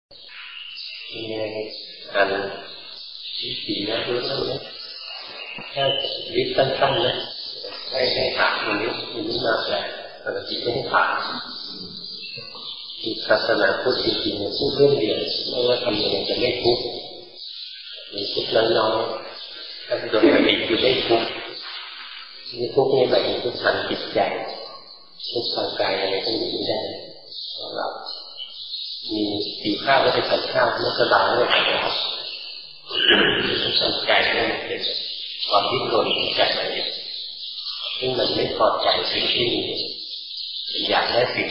ยังไงอ่านวิธีนะรู้เรื่องไหมแค่วิธีสั้นๆนะให้ถามมันนี้มาแต่ปกติไม่ได้ถามศาสนาพุทธจริงๆพูดเรื่องเดียวไม่ว่าทำยังไงจะไม่ทุกข์มีทุกข์น้อยๆถ้าโดยปกติคือไม่ทุกข์ไม่ทุกข์นี่หมายถึงทุกข์ทางจิตใจทุกข์ทางกายอะไรก็อยู่ไม่ได้ของเรามีสีข้าวก็เป็นสัญชาติไม่สบายไม่หายแล้วทุกข์ทางกายนี่เป็นความดิ้นรนของใจซึ่งมันไม่พอใจสิ่งที่มีอยากได้สิ่ง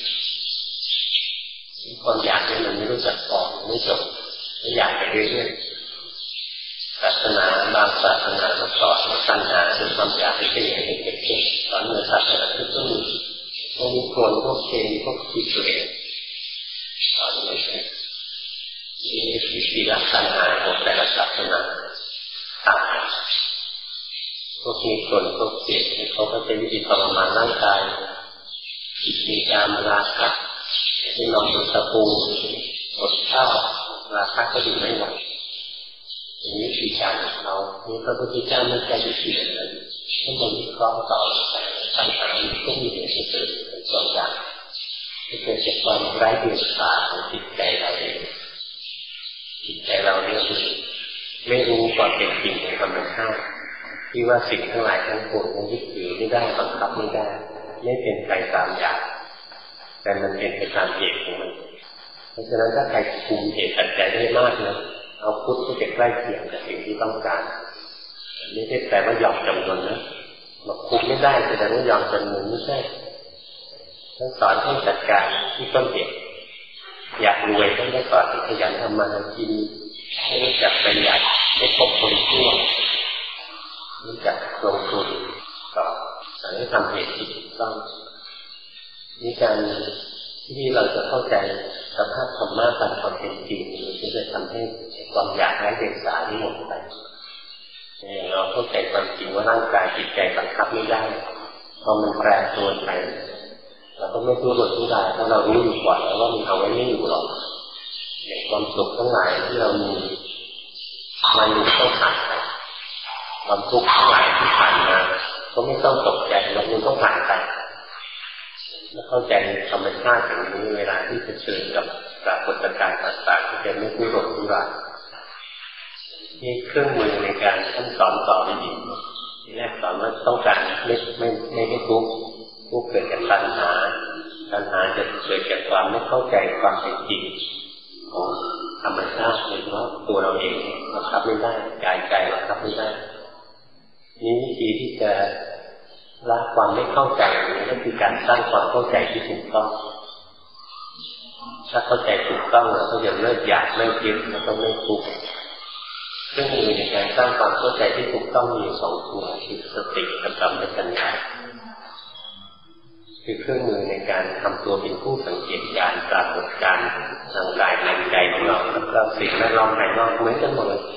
ความอยากเนี่ยมันไม่รู้จักพอไม่จบไม่อยากไปเรื่อยๆศาสนาบางศาสนาก็สอนว่าตัณหาคือความอยากที่เป็นอย่างนี้เป็นเก่งสอนในศาสนาทุกต้นพวกนี้ควรพวกเกณฑ์พวกกิเลสสอนไม่ใช่ที่วิธีรักตัณหาของแต่ละศาสนาต่างกันพวกนี้ควรพวกเกณฑ์เขาก็เป็นวิธีทรมานร่างกายมีการมาราคะที่นอนบนตะปูอดข้าวราคาก็อยู่ไม่ไหวอย่างนี้วิธีการของเรานี่พระพุทธเจ้าไม่ใช่วิธีนั้นท่านจะวิเคราะห์ต่อปัญหาก็มีเหตุเกิดเป็นสองอย่างที่เกิดจากความไร้เดียงสาของจิตใจเราเองจิตใจเราเนี่ยคือไม่รู้ความเป็นจริงของธรรมชาติที่ว่าสิ่งทั้งหลายทั้งปวงมันยึดถือไม่ได้บังคับไม่ได้ไม่เป็นไปตามอย่างแต่มันเป็นไปตามเหตุของมันเพราะฉะนั้นถ้าใครคุมเหตุปัจจัยได้มากนะเอาพุทธก็จะใกล้เคียงกับสิ่งที่ต้องการไม่ใช่แต่ว่ายอมจำนวนนะบอกคุมไม่ได้แต่ว่ายอมจำนวนไม่ใช่ต้องสอนให้จัดการที่ต้นเหตุอยากรวยต้องได้สอนให้ขยันทำมาหากินให้รู้จักประหยัดให้คบคนชั่วรู้จักลงทุนต่อสอนให้ทำเหตุที่ถูกต้องนี่การที่เราจะเข้าใจสภาพธรรมะตามความเป็นจริงมันจะทำให้ความอยากไร้เดียงสาที่หมดไปเราเข้าใจความจริงว่าร่างกายจิตใจบังคับไม่ได้พอมันแปรปรวนไปเราก็ไม่ทุรนทุรายเพราะเรารู้อยู่ก่อนแล้วว่ามันเอาไว้ไม่อยู่หรอกอย่างความสุขทั้งหลายที่เรามีมันต้องผ่านไปความทุกข์ทั้งหลายที่ผ่านมาก็ไม่ต้องตกใจมันต้องผ่านไปเข้าใจธรรมชาติอย่างนี้เวลาที่เผชิญกับปรากฏการณ์ต่างๆที่จะไม่ทุรนทุรายนี่เครื่องมือในการท่านสอนต่อไปอีกที่แรกสอนว่าต้องการไม่ให้ทุกข์เกิดจากตัณหาจะเกิดจากความไม่เข้าใจความเป็นจริงของธรรมชาติเลยว่าตัวเราเองบังคับไม่ได้กายใจบังคับไม่ได้นี่วิธีที่จะละความไม่เข้าใจนี่ก็คือการสร้างความเข้าใจที่ถูกต้องถ้าเข้าใจถูกต้องเราก็จะเลิกอยากเลิกยึดแล้วก็ไม่ทุกข์เครื่องมือในการสร้างความเข้าใจที่ถูกต้องมีสองตัวคือสติกับสัมปชัญญะคือเครื่องมือในการทำตัวเป็นผู้สังเกตการปรากฏการณ์ทางกายทางใจของเราแล้วก็สิ่งแวดล้อมภายนอกเหมือนกันหมดเลย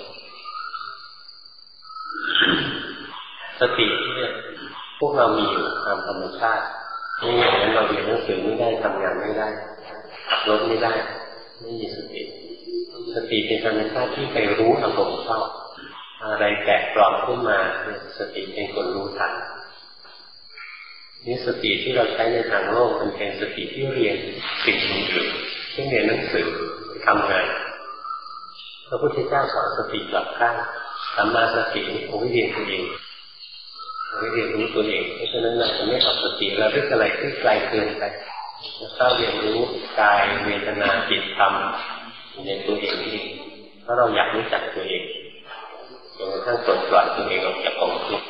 สติเนี่ยพวกเรามีอยู่ตามธรรมชาติไม่อย่างนั้นเราเรียนหนังสือไม่ได้ทำงานไม่ได้ขับรถไม่ได้ไม่มีสติเป็นธรรมชาติที่ไปรู้อารมณ์เข้าอะไรแปลกปลอมขึ้นมาสติเป็นคนรู้ทันนี่สติที่เราใช้ในทางโลกมันเป็นสติที่เรียนสิ่งอื่นๆเช่นเรียนหนังสือทำงานพระพุทธเจ้าสอนสติหลักข้างสัมมาสติผมเรียนตัวเองเรียนรู้ตัวเองเพราะฉะนั้นเราจะไม่เอาสติเราเรื่องอะไรที่ไกลเกินไปถ้าเรียนรู้กายเวทนาจิตธรรมในตัวเองนี่เพราะเราอยากรู้จักตัวเองจนกระทั่งปลดปล่อยตัวเองออกจากกองทุกข์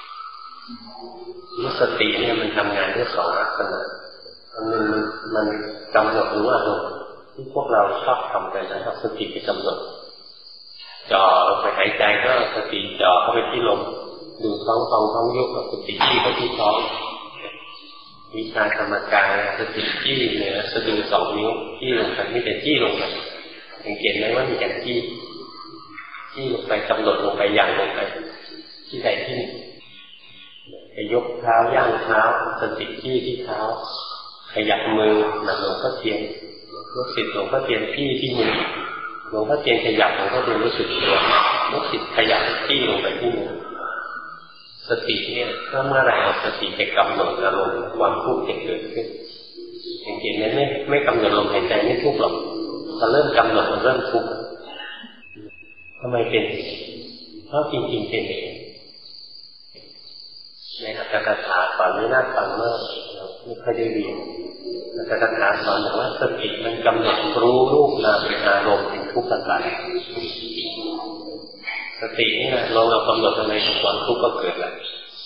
สติเนี่ยมันทำงานด้วยสองลักษณะอันนึงมันกำหนดรู้อารมณ์ที่พวกเราชอบทำกันนะครับสติไปกำหนดจ่อลงไปหายใจก็สติจ่อเข้าไปที่ลมดูท้องยุบสติจี้เข้าที่ท้องวิชาธรรมกายสติจี้เนี่ยสะดือ2 นิ้วจี้ลงไปไม่แต่จี้ลงไปสังเกตไหมว่ามีการจี้ลงไปกำหนดลงไปอย่างลงไปที่ใดที่หนึ่งไปยกเท้าย่างเท้าสติจี้ที่เท้าขยับมือหนักลงก็เทียนลูกศิษย์หลวงพ่อเทียนที่มือหลวงพ่อเทียนขยับหลวงพ่อเทียนรู้สึกตัวลูกศิษย์ขยับที่ลงไปที่มือสติเนี่ยถ้าเมื่อไรเอาสติไปกำหนดอารมณ์ความทุกข์จะเกิดขึ้นอย่างเช่นนั้นไม่กำหนดลมหายใจไม่ทุกข์หรอกพอเริ่มกำหนดมันเริ่มทุกข์ทำไมเป็นเพราะจริงๆเป็นเองในอัตถกถาสอนไม่น่าฟังมากไม่ค่อยได้เรียนอัตถกถาสอนบอกว่าสติมันกำหนดรู้รูปนามเป็นอารมณ์เป็นทุกข์ต่างๆสตินี่นะลองเรากำหนดอะไรความทุกข์ก็เกิดแล้ว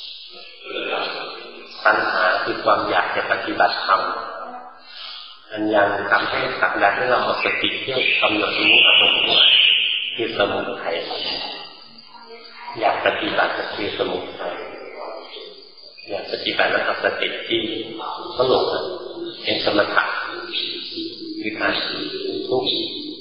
ปัญหาคือความอยากจะปฏิบัติธรรมอันยังทำให้สักดันให้เราเอาสติเที่ยวกำหนดรู้อารมณ์คือสมุทัยอยากปฏิบัติคือสมุทัยอยากปฏิบัติแล้วกับสติที่ก็หลงเป็นสมถะคือการทุกข์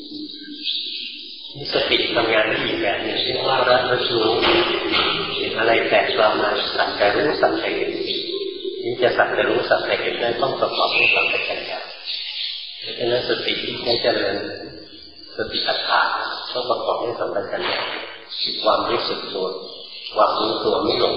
สติทำงานได้อีกแบบหนึ่งเรียกว่าระลึกรู้เห็นอะไรแปลกปลอมมาสักแต่รู้สักแต่เห็นนี่จะสักแต่รู้สักแต่เห็นได้ต้องประกอบด้วยสัมปชัญญะเพราะนั้นสติที่ใช้เจริญสติปัฏฐานต้องประกอบด้วยสัมปชัญญะความรู้สึกตัวความรู้ตัวไม่หลง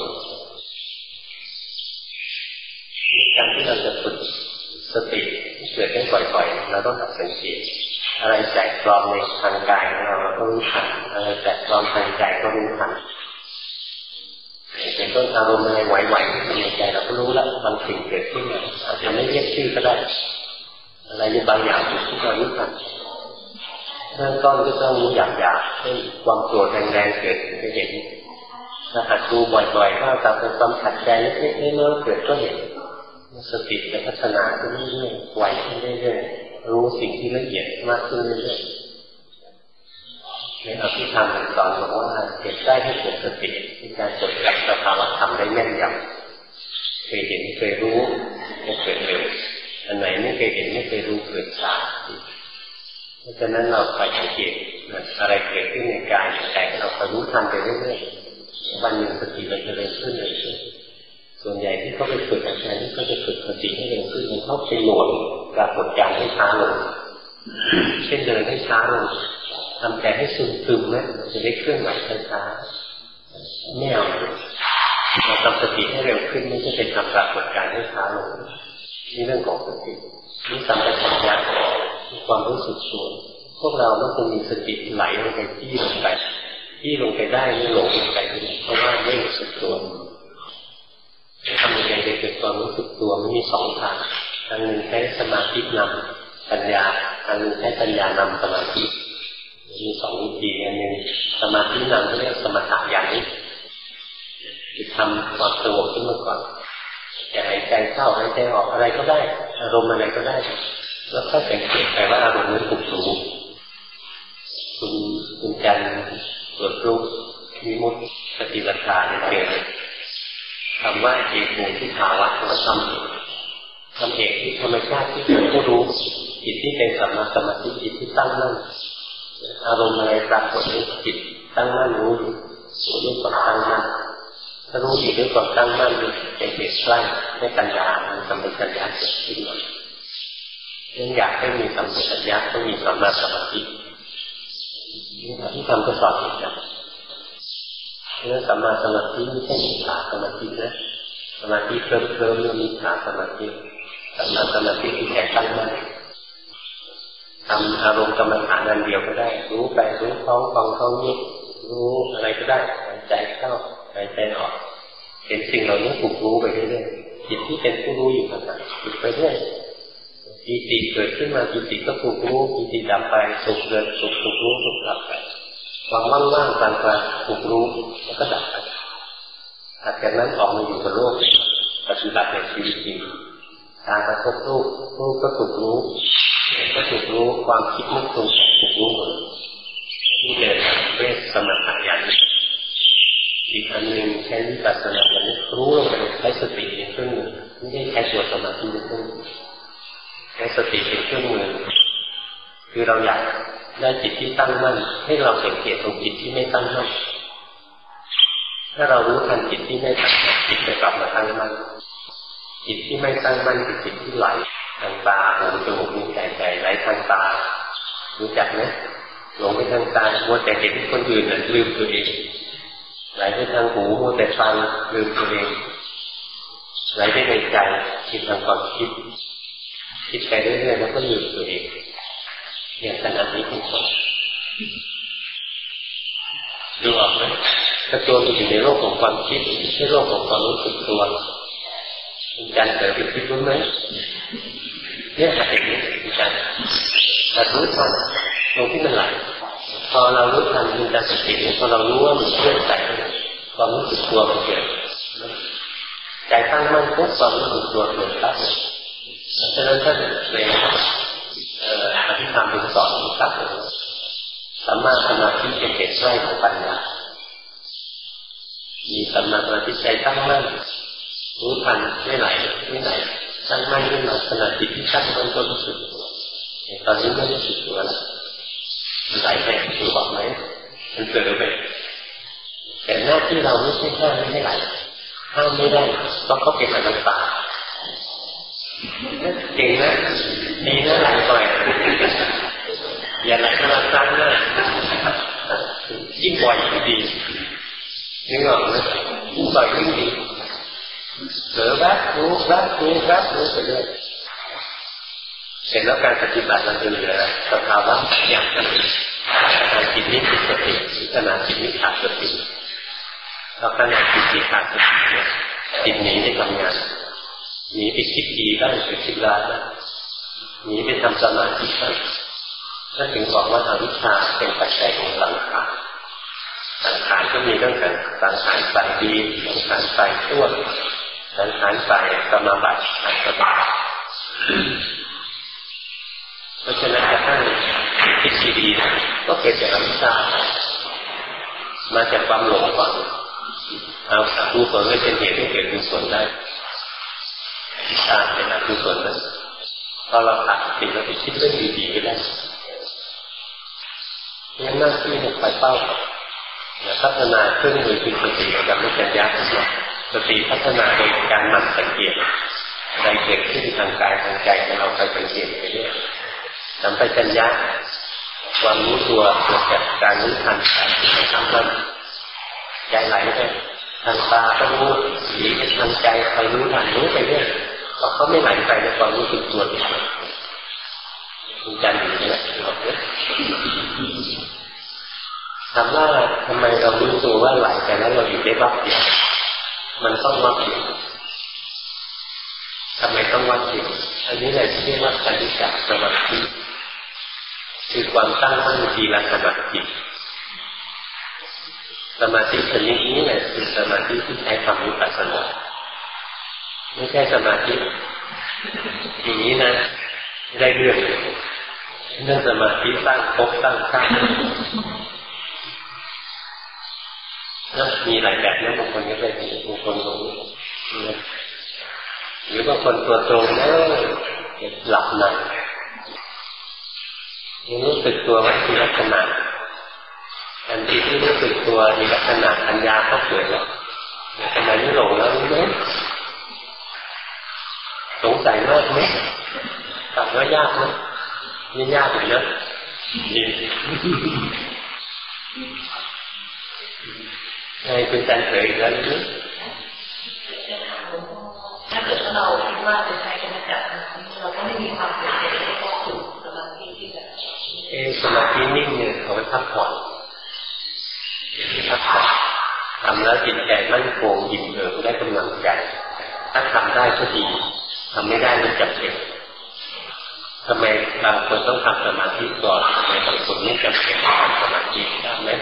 การที่เราจะฝึกสติที่เกิดได้บ่อยๆเราต้องหัดสังเกตอะไรแปลกปลอมในทางกายของเราก็รู้ทันอะไรแปลกปลอมทางใจก็รู้ทันเป็นต้นอารมณ์อะไรไหวๆในใจเราก็รู้แล้วบางสิ่งเกิดขึ้นอาจจะไม่เรียกชื่อก็ได้อะไรบางอย่างที่เรารู้ทันเริ่มต้นก็ต้องรู้หยาบๆเช่นความโกรธแรงๆเกิดจะเห็นถ้าหัดดูบ่อยๆก็ตามเป็นความขัดใจเล็กๆน้อยๆเกิดก็เห็นสติจะพัฒนาขึ้นเรื่อยๆไวขึ้นเรื่อยๆรู้สิ่งที่ละเอียดมากขึ้นเรื่อยๆในอภิธรรมสอนบอกว่าเกิดได้ให้เกิดสติในการจดจำสภาวะธรรมได้แม่นยำเคยเห็นเคยรู้ก็เกิดเร็วอันไหนไม่เคยเห็นไม่เคยรู้เกิดช้าเพราะฉะนั้นเราคอยสังเกตอะไรเกิดขึ้นในกายแต่เราคอยรู้ทันไปเรื่อยๆวันหนึ่งสติมันจะเร็วขึ้นเลยส่วนใหญ่ที่เขาไปฝึกอาจารย์นี่ก็จะฝึกสติให้เร็วขึ้นมันเข้าไปหน่วงปรากฏการให้ช้าลงเช่นเดินให้ช้าลงทำใจให้ซึมๆนะจะได้เคลื่อนไหวช้าๆแนวเราทำสติให้เร็วขึ้นไม่ใช่เป็นทำปรากฏการให้ช้าลงนี่เรื่องของสตินี่สัมปชัญญะความรู้สึกตัวพวกเราต้องคงมีสติไหลลงไปที่ลงไปได้ไม่หลงลงไปเพราะว่าไม่รู้สึกตัวทำยังไงจะเกิดความรู้สึกตัวมันมีสองทางทางหนึ่งใช้สมาธินำปัญญาทางหนึ่งใช้ปัญญานำสมาธิมีสองวิธีอันหนึ่งสมาธินำเรียกสมถะญาณคือทำความสงบขึ้นมาก่อนจะหายใจเข้าหายใจออกอะไรก็ได้อารมณ์อะไรก็ได้แล้วค่อยสังเกตไปว่าอารมณ์นั้นถูกรู้คุณจันทร์ตรวจรู้วิมุตติปฏิบัติการเจอคำว่าเอกภูมิที่ภาวะของธรรมเอกที่ธรรมชาติที่เป็นผู้รู้จิตที่เป็นสัมมาสมาธิจิตที่ตั้งมั่นอารมณ์อะไรปรากฏในจิตตั้งมั่นรู้ด้วยความตั้งมั่นถ้ารู้จิตด้วยความตั้งมั่นเป็นเหตุใกล้ให้ปัญญาสัมปชัญญะเกิดขึ้นมายังอยากให้มีสัมปชัญญะต้องมีสัมมาสมาธิที่ทำก็สอนอีกนะเรื่องสัมมาสมาธิไม่ใช่มิจฉาสมาธินะสมาธิเคลิ้มเรื่องมิจฉาสมาธิสัมมาสมาธิที่แข็งตั้งมั่นทำอารมณ์กรรมฐานอันเดียวก็ได้รู้ไปรู้ท้องฟังท้องยุบรู้อะไรก็ได้หายใจเข้าหายใจออกเห็นสิ่งเหล่านี้ถูกรู้ไปเรื่อยๆจิตที่เป็นผู้รู้อยู่ขณะจิตไปเรื่อยปีติเกิดขึ้นมาปีติก็ถูกรู้ปีติดับไปสุขเกิดสุขถูกรู้สุขดับไปความว่างๆกลางๆถูกรู้แล้วก็ดับไปถัดจากนั้นออกมาอยู่กับโลกปฏิบัติในชีวิตจริงการกระทบรูปก็ถูกรู้ความคิดนึกปรุงแต่งถูกรู้หมดนี่เลยเรียกสมถะญาณอีกอันหนึ่งใช้วิปัสสนาญาณรู้ลงไปใช้สติเป็นเครื่องมือไม่ได้ใช้ตัวสมาธิเป็นเครื่องมือใช้สติเป็นเครื่องมือคือเราอยากได้จิตที่ตั้งมั่นให้เราสังเกตตรงจิตที่ไม่ตั้งมั่นถ้าเรารู้ทันจิตที่ไม่ตั้งมั่นจิตจะกลับมาตั้งมั่นจิตที่ไม่ตั้งมั่นคือจิตที่ไหลทางตาหูจมูกนิ้วกายใจไหลทางตารู้จักไหมหลงไปทางตามัวแต่เห็นคนอื่นลืมตัวเองไหลไปทางหูมัวแต่ฟังลืมตัวเองไหลไปในใจคิดทางความคิดไปเรื่อยๆแล้วก็ลืมตัวเองอย่างขนาดนี้เป็นต้นดูออกไหมถ้าตัวมันอยู่ในโลกของความคิดไม่ใช่โลกของความรู้สึกตัวเป็นการเกิดคิดรู้ไหมเนี่ยหัดอย่างนี้เป็นการหัดรู้ทันตรงที่มันไหลพอเรารู้ทันมันจะสติพอเรารู้ว่ามันเคลื่อนไหวความรู้สึกตัวมันเกิดใจตั้งมั่นปุ๊บความรู้สึกตัวเกิดปั๊บฉะนั้นท่านในอภิธรรมเป็นสอนครับสัมมาสมาธิเป็นเหตุใกล้ของปัญญามีสัมมาสมาธิใจตั้งมั่นรู้ทันไม่ไหลตั้งมั่นขึ้นมาขณะจิตที่ตั้งมั่นก็รู้สึกตอนนี้ไม่รู้สึกตัวแล้วมันไหลไปรู้ออกไหมมันเกิดไปแต่หน้าที่เราไม่ใช่ห้ามไม่ให้ไหลห้ามไม่ได้เพราะเขาเป็นอนัตตาเก่งนะดีนะไหลปล่อยอย่าไหลขนาดนั้นนะยิ่งปล่อยยิ่งดีนึกออกไหมยิ่งปล่อยยิ่งดีเผลอรับรู้ไปเรื่อยเสร็จแล้วการปฏิบัติมันจะเหลือสภาวะอย่างนั้นขณะจิตนี้มีสติขณะจิตนี้ขาดสติแล้วขณะจิตนี้ขาดสติจิตหนีไปทำงานหนีไปคิดดีบ้างไปคิดร้ายบ้างหนีไปทำสมาธิบ้างถ้าถึงบอกว่าอวิชชาเป็นปัจจัยของสังขารสังขารก็มีเรื่องการสังขารฝ่ายดีสังขารฝ่ายชั่วสังขารฝ่ายสมาบัติอัตตบัติเพราะฉะนั้นกระทั่งคิดดีก็เกิดจากอวิชชามาจากความหลงก่อนเอาอกุศลเป็นเหตุให้เกิดกุศลได้อวิชชาเป็นอกุศลนั้นพอเราตัดสิ่งเราไปคิดเรื่องดีๆก็ได้ยังหน้าที่ให้ไปเป้าพัฒนาเครื่องมือคือสติกับวิจัยยักษ์สติพัฒนาโดยการหมั่นสังเกตในเกิดขึ้นทางกายทางใจของเราไปสังเกตไปเรื่อยสัมปชัญญะความรู้ตัวเกิดจากการรู้ทันทางนั้นใจไหลไปทางตาก็รู้หนีไปทางใจไปรู้ทันรู้ไปเรื่อยเพราะเขาไม่ไหลไปในความรู้สึกตัวคุณจันทร์อยู่นี่แหละถามว่าทำไมเรารู้ตัวว่าไหลแต่แล้วเราอยู่ได้วัดเดียวมันต้องวัดเดียวทำไมต้องวัดเดียวอันนี้แหละที่เรียกว่าปฏิจจสมาธิคือความตั้งมั่นทีละขณะจิตสมาธิชนิดนี้แหละคือสมาธิที่ใช้ทำวิปัสสนาไม่ใช่สมาธิอย่างนี้นะได้เรื่องเรื่องสมาธิตั้งภพตั้งชาติมีหลายแบบนะบางคนก็ได้บางคนรู้หรือบางคนตัวตรงหลับในรู้สึกตัวว่ามีลักษณะทันทีที่รู้สึกตัวมีลักษณะปัญญาเข้าเกิดแล้วทำไมไม่หลงแล้วรู้ไหมสงสัยมากไหมถามว่ายากไหมนี่ยากอยู่นะนี่ใช่เป็นการเผยอีกแล้วนี่ถ้าเกิดเราคิดว่าเป็นใครจะมาจับเราก็ไม่มีความเป็นไปได้ก็ถูกสมาธิที่แบบสมาธินิ่งเนี่ยเขาไปพักผ่อนทำแล้วจิตใจมั่นคงอิ่มเอิบได้กำลังใจถ้าทำได้ก็ดีทำไม่ได้ไม่จำเป็นทำไมบางคนต้องทำสมาธิก่อนทำไมบางคนไม่จำเป็นต้องทำสมาธิได้ไหม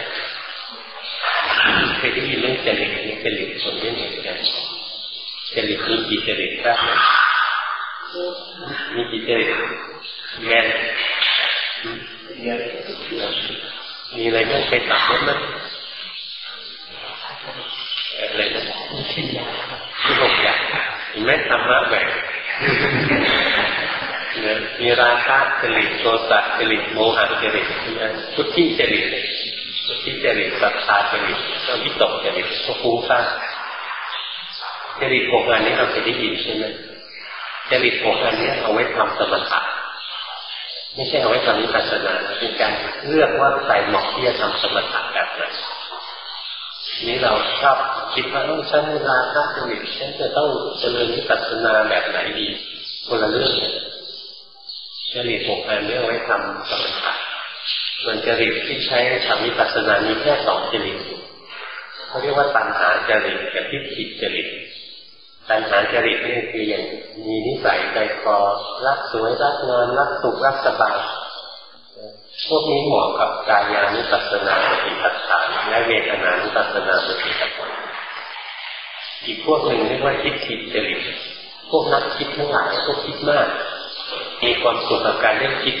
เคยได้ยินเรื่องจริตนี้จริตส่วนนี้เหมือนกันจริตมีกี่จริตได้ไหมมีกี่จริตแมนมีอะไรบ้างไปตัดได้ไหมอะไรนะที่หกอย่างเห็นไหมธรรมะแบ่งมีราคะจริตโทสะจริตโมหะจริตทุกที่จริตที่จริตศรัทธาจริตก็วิตกจริตก็ฟุ้งซ่านจริตหกอันนี้เราเคยได้ยินใช่ไหมจริต6อันนี้เอาไว้ทำสมถะไม่ใช่เอาไว้ทำวิปัสสนาเป็นการเลือกว่าใครเหมาะที่จะทำสมถะแบบไหนนี้เราชอบคิดว่าฉันราคะจริตฉันจะต้องเจริญวิปัสสนาแบบไหนดีคนละเรื่องจริต6อันนี้เอาไว้ทำสมถะส่วนจริตที่ใช้ทำวิปัสสนามีแค่2จริตเขาเรียกว่าตัณหาจริตกับทิฏฐิจริตตัณหาจริตนี่คืออย่างมีนิสัยใจคอรักสวยรักงามรักสุขรักสบายพวกนี้เหมาะกับกายานุปัสสนาสติปัฏฐานและเวทนานุปัสสนาสติปัฏฐานอีกพวกหนึ่งเรียกว่าทิฏฐิจริตพวกนักคิดทั้งหลายพวกคิดมากมีความสุขกับการได้คิด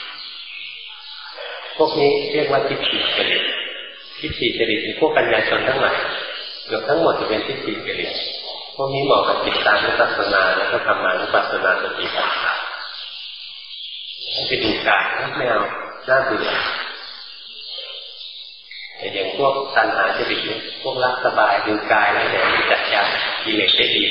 พวกนี้เรียกว่าทิฏฐิจริตทิฏฐิจริตพวกปัญญาชนทั้งหลายเกือบทั้งหมดจะเป็นทิฏฐิจริตพวกนี้เหมาะกับจิตตานุปัสสนาและก็ธรรมานุปัสสนาสติปัฏฐานไปดูกายไม่เอาน่าเบื่อแต่อย่างพวกตัณหาจริตพวกรักสบายดูกายแล้วเดี๋ยวจัดการกิเลสได้ดี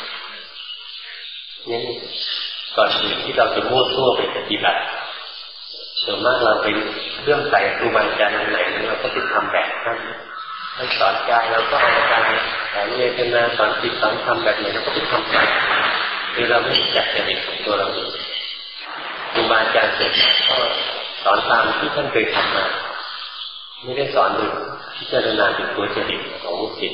นี่ก่อนอื่นที่เราจะมั่วซั่วไปปฏิบัติส่วนมากเราเป็นเรื่องใส่ครูบาอาจารย์ไหนเราก็ติดทำแบบนั้นให้สอนกายเราก็เอากายสอนเวทนาสอนจิตสอนธรรมแบบไหนเราก็ติดทำแบบคือเราไม่จัดจริตของตัวเราเองครูบาอาจารย์เสร็จก็สอนตามที่ท่านเคยทำมาไม่ได้สอนโดยพิจารณาถึงตัวจริตของจิต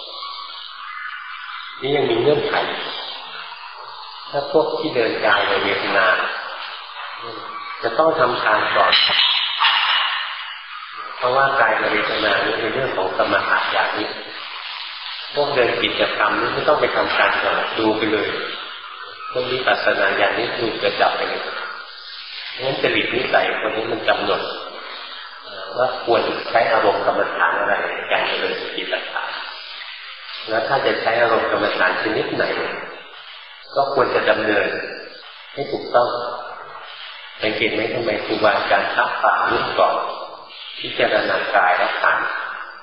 นี่ยังมีเงื่อนไขถ้าพวกที่เดินกายในเวทนาจะต้องทำฌานก่อนเพราะว่ากายเวทนานี่เป็นเรื่องของสมถะอย่างนี้พวกเดินกิจกรรมนี่ไม่ต้องไปทำฌานก่อนดูไปเลยพวกวิปัสสนาอย่างนี้ดูเกิดดับไปเลยงั้นจริตนิสัยคนนี้มันกำหนดว่าควรใช้อารมณ์กรรมฐานอะไรในการเจริญสติปัฏฐานแล้วถ้าจะใช้อารมณ์กรรมฐานชนิดไหนก็ควรจะดำเนินให้ถูกต้องสังเกตไหมทำไมครูบาอาจารย์ทักป่าเรื่องก่อนพิจารณากายและขันธ์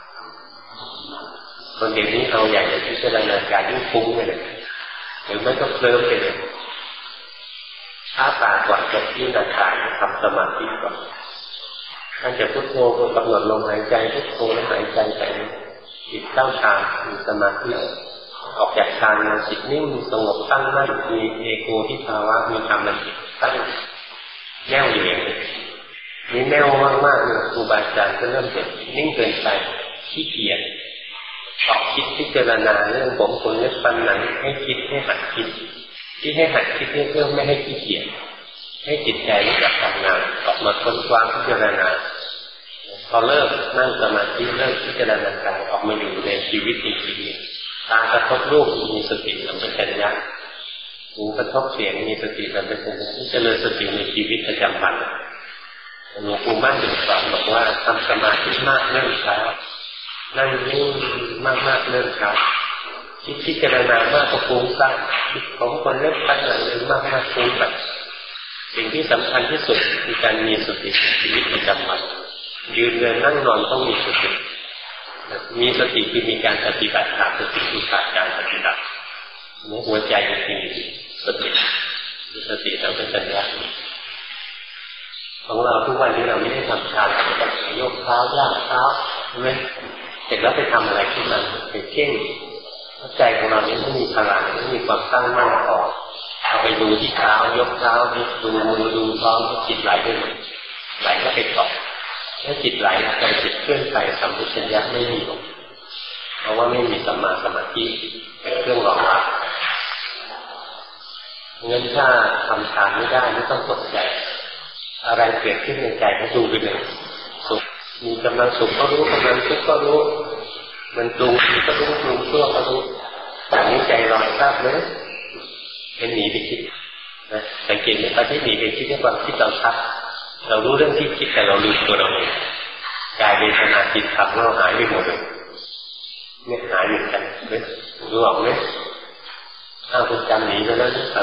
คนเดี๋ยวนี้เอาอย่างพิจารณากายยิ่งฟุ้งเลยหรือไม่ก็เคลิ้มไปเลยถ้าตาก่อนจะพิจารณากายทำสมาธิก่อนท่านจะพุทโธกำหนดลมหายใจพุทโธแล้วหายใจไปจิตเข้าฌานมีสมาธิออกจากฌานมาจิตนิ่งสงบตั้งมั่นมีเอโกทิภาวะมีธรรมจิตตั้งแน่วอยู่อย่างนี้นี่แน่วมากๆเลยครูบาอาจารย์ก็เริ่มเห็นนิ่งเกินไปขี้เกียจออกคิดพิจารณาเรื่องผมขนเล็บฟันหนังให้คิดให้หัดคิดที่ให้หัดคิดเพื่อไม่ให้ขี้เกียจให้จิตใจรู้จักทำงานออกมาค้นคว้าพิจารณาพอเริ่มนั่งสมาธิเริ่มพิจารณากายออกมาอยู่ในชีวิตจริงๆตากระทบรูปมีสติสัมปชัญญะหูกระทบเสียงมีสติสัมปชัญญะเจริญสติในชีวิตประจำวันหลวงปู่มั่นถึงสอนบอกว่าทำสมาธิมากเริ่มเช้านั่งนิ่งมากๆเริ่มเช้าคิดพิจารณามากก็ฟุ้งซ่านคิดของคนเล็กปัญหาเลยมากฟุ้งแบบสิ่งที่สำคัญที่สุดคือการมีสติในชีวิตประจำวันยืนเดินนั่งนอนต้องมีสติมีสติคือมีการปฏิบัติตามสติคือการปฏิบัติหัวใจคือสติสัมปชัญญะของเราทุกวันนี้เราไม่ได้ทำฌานแต่ยกเท้าย่างเท้าใช่ไหมเสร็จแล้วไปทำอะไรขึ้นมาไปเพ่งใจของเราเนี่ยไม่มีพลังไม่มีความตั้งมั่นพอเอาไปดูที่เท้ายกเท้าดูมือดูท้องจิตไหลไปหมดไหลก็ไปเกาะถ้าจิตไหลใจจิตเคลื่อนไปสัมปชัญญะไม่มีเพราะว่าไม่มีสัมมาสมาธิเป็นเครื่องรองรับงั้นถ้าทำฌานไม่ได้ไม่ต้องตกใจอะไรเกิดขึ้นในใจก็ดูไปเลยสุขมีกำลังสุขก็รู้กำลังทุกข์ก็รู้มันปรุงก็รู้ปรุงชั่วก็รู้อย่างนี้ใจลอยทราบเลยเป็นหนีไปคิดนะสังเกตไหมตอนที่หนีไปคิดด้วยความคิดเราชัดเรารู้เรื่องที่คิดแต่เราลืมตัวเราเองกายเวทนาจิตธรรมเราหายไปหมดเลยไม่หายเหมือนกันเลยรู้ออกไหมคุณจำหนีไปแล้วหรือเปล่า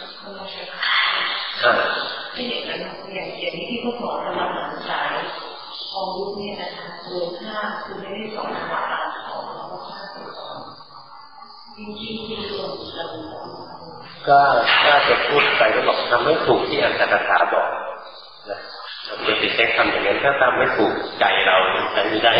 ที่อย่างนั้นอย่างที่เขาสอนกำลังศึกษาของยุคนี้นะคะเดินห้าคือไม่ได้สอนตามเขาแล้วก็ห้าสอนจริงๆที่รวมกันก็ถ้าจะพูดไปก็บอกทำไม่ถูกที่อัตถกถาบอกนะเราจะใช้คำอย่างนั้นถ้าทำไม่ถูกใจเราใช้ไม่ได้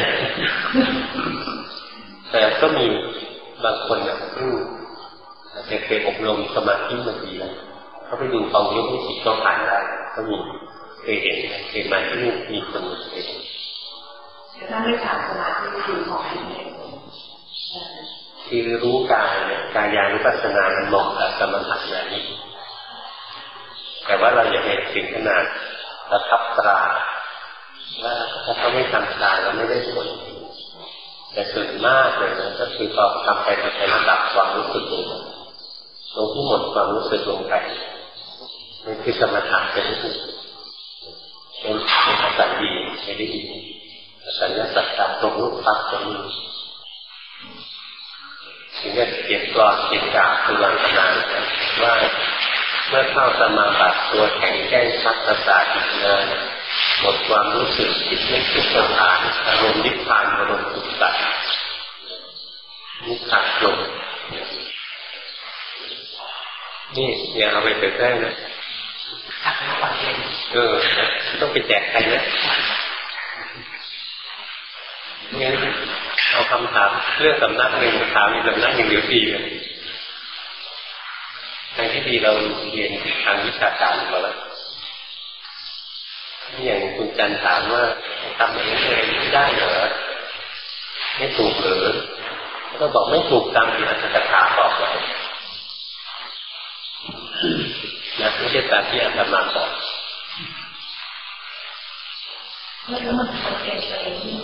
แต่ก็มีบางคนเนี่ยเคยอบรมสมาธิมาดีแล้วเขาไปดูกองยกนิสิตก็ผ่านได้ก็มีเคยเห็นเคยมาที่นี่มีคนเคยเห็นแต่ถ้าไม่ผ่านสมาธิคือของที่ไม่คือรู้กายเนี่ยกายานุปัสสนามันเหมาะกับสมถะอย่างนี้แต่ว่าเราอย่าไปถึงขนาดประทับตราว่าถ้าเขาไม่ทำตาเราไม่ได้ผลแต่ส่วนมากเลยนะก็คือพอทำไปทำไประดับความรู้สึกลงตรงที่หมดความรู้สึกลงไปมันคือสมถะเป็นอาศัยดีใช้ได้ดีอาศัยสัจจะตรงรูปปักตรงนี้ถึงจะเก็บกรอนเก็บกาบตัวขนาดว่าเมื่อเข้าสมาบัติตัวแข็งแกร่งชัดประสาทงานหมดความรู้สึกคิดไม่คิดสถานอารมณ์นิพพานอารมณ์สุขสันต์นิพพานลงนี่อย่าเอาไปเผยแพร่นะต้องไปแจกใครนะงั้นเอาคำถามเรื่องสำนักหนึ่งถามอีกสำนักหนึ่งเดี๋ยวดีเลยทางที่ดีเราเรียนทางวิชาการมาแล้วอย่างคุณจันถามว่าทำอย่างนี้ไม่ได้เหรอไม่ถูกหรือก็บอกไม่ถูกตามที่อัตถกถาบอกไว้นะไม่ใช่ตามที่อาตมาบอกแล้วมันเป็นอะไรที่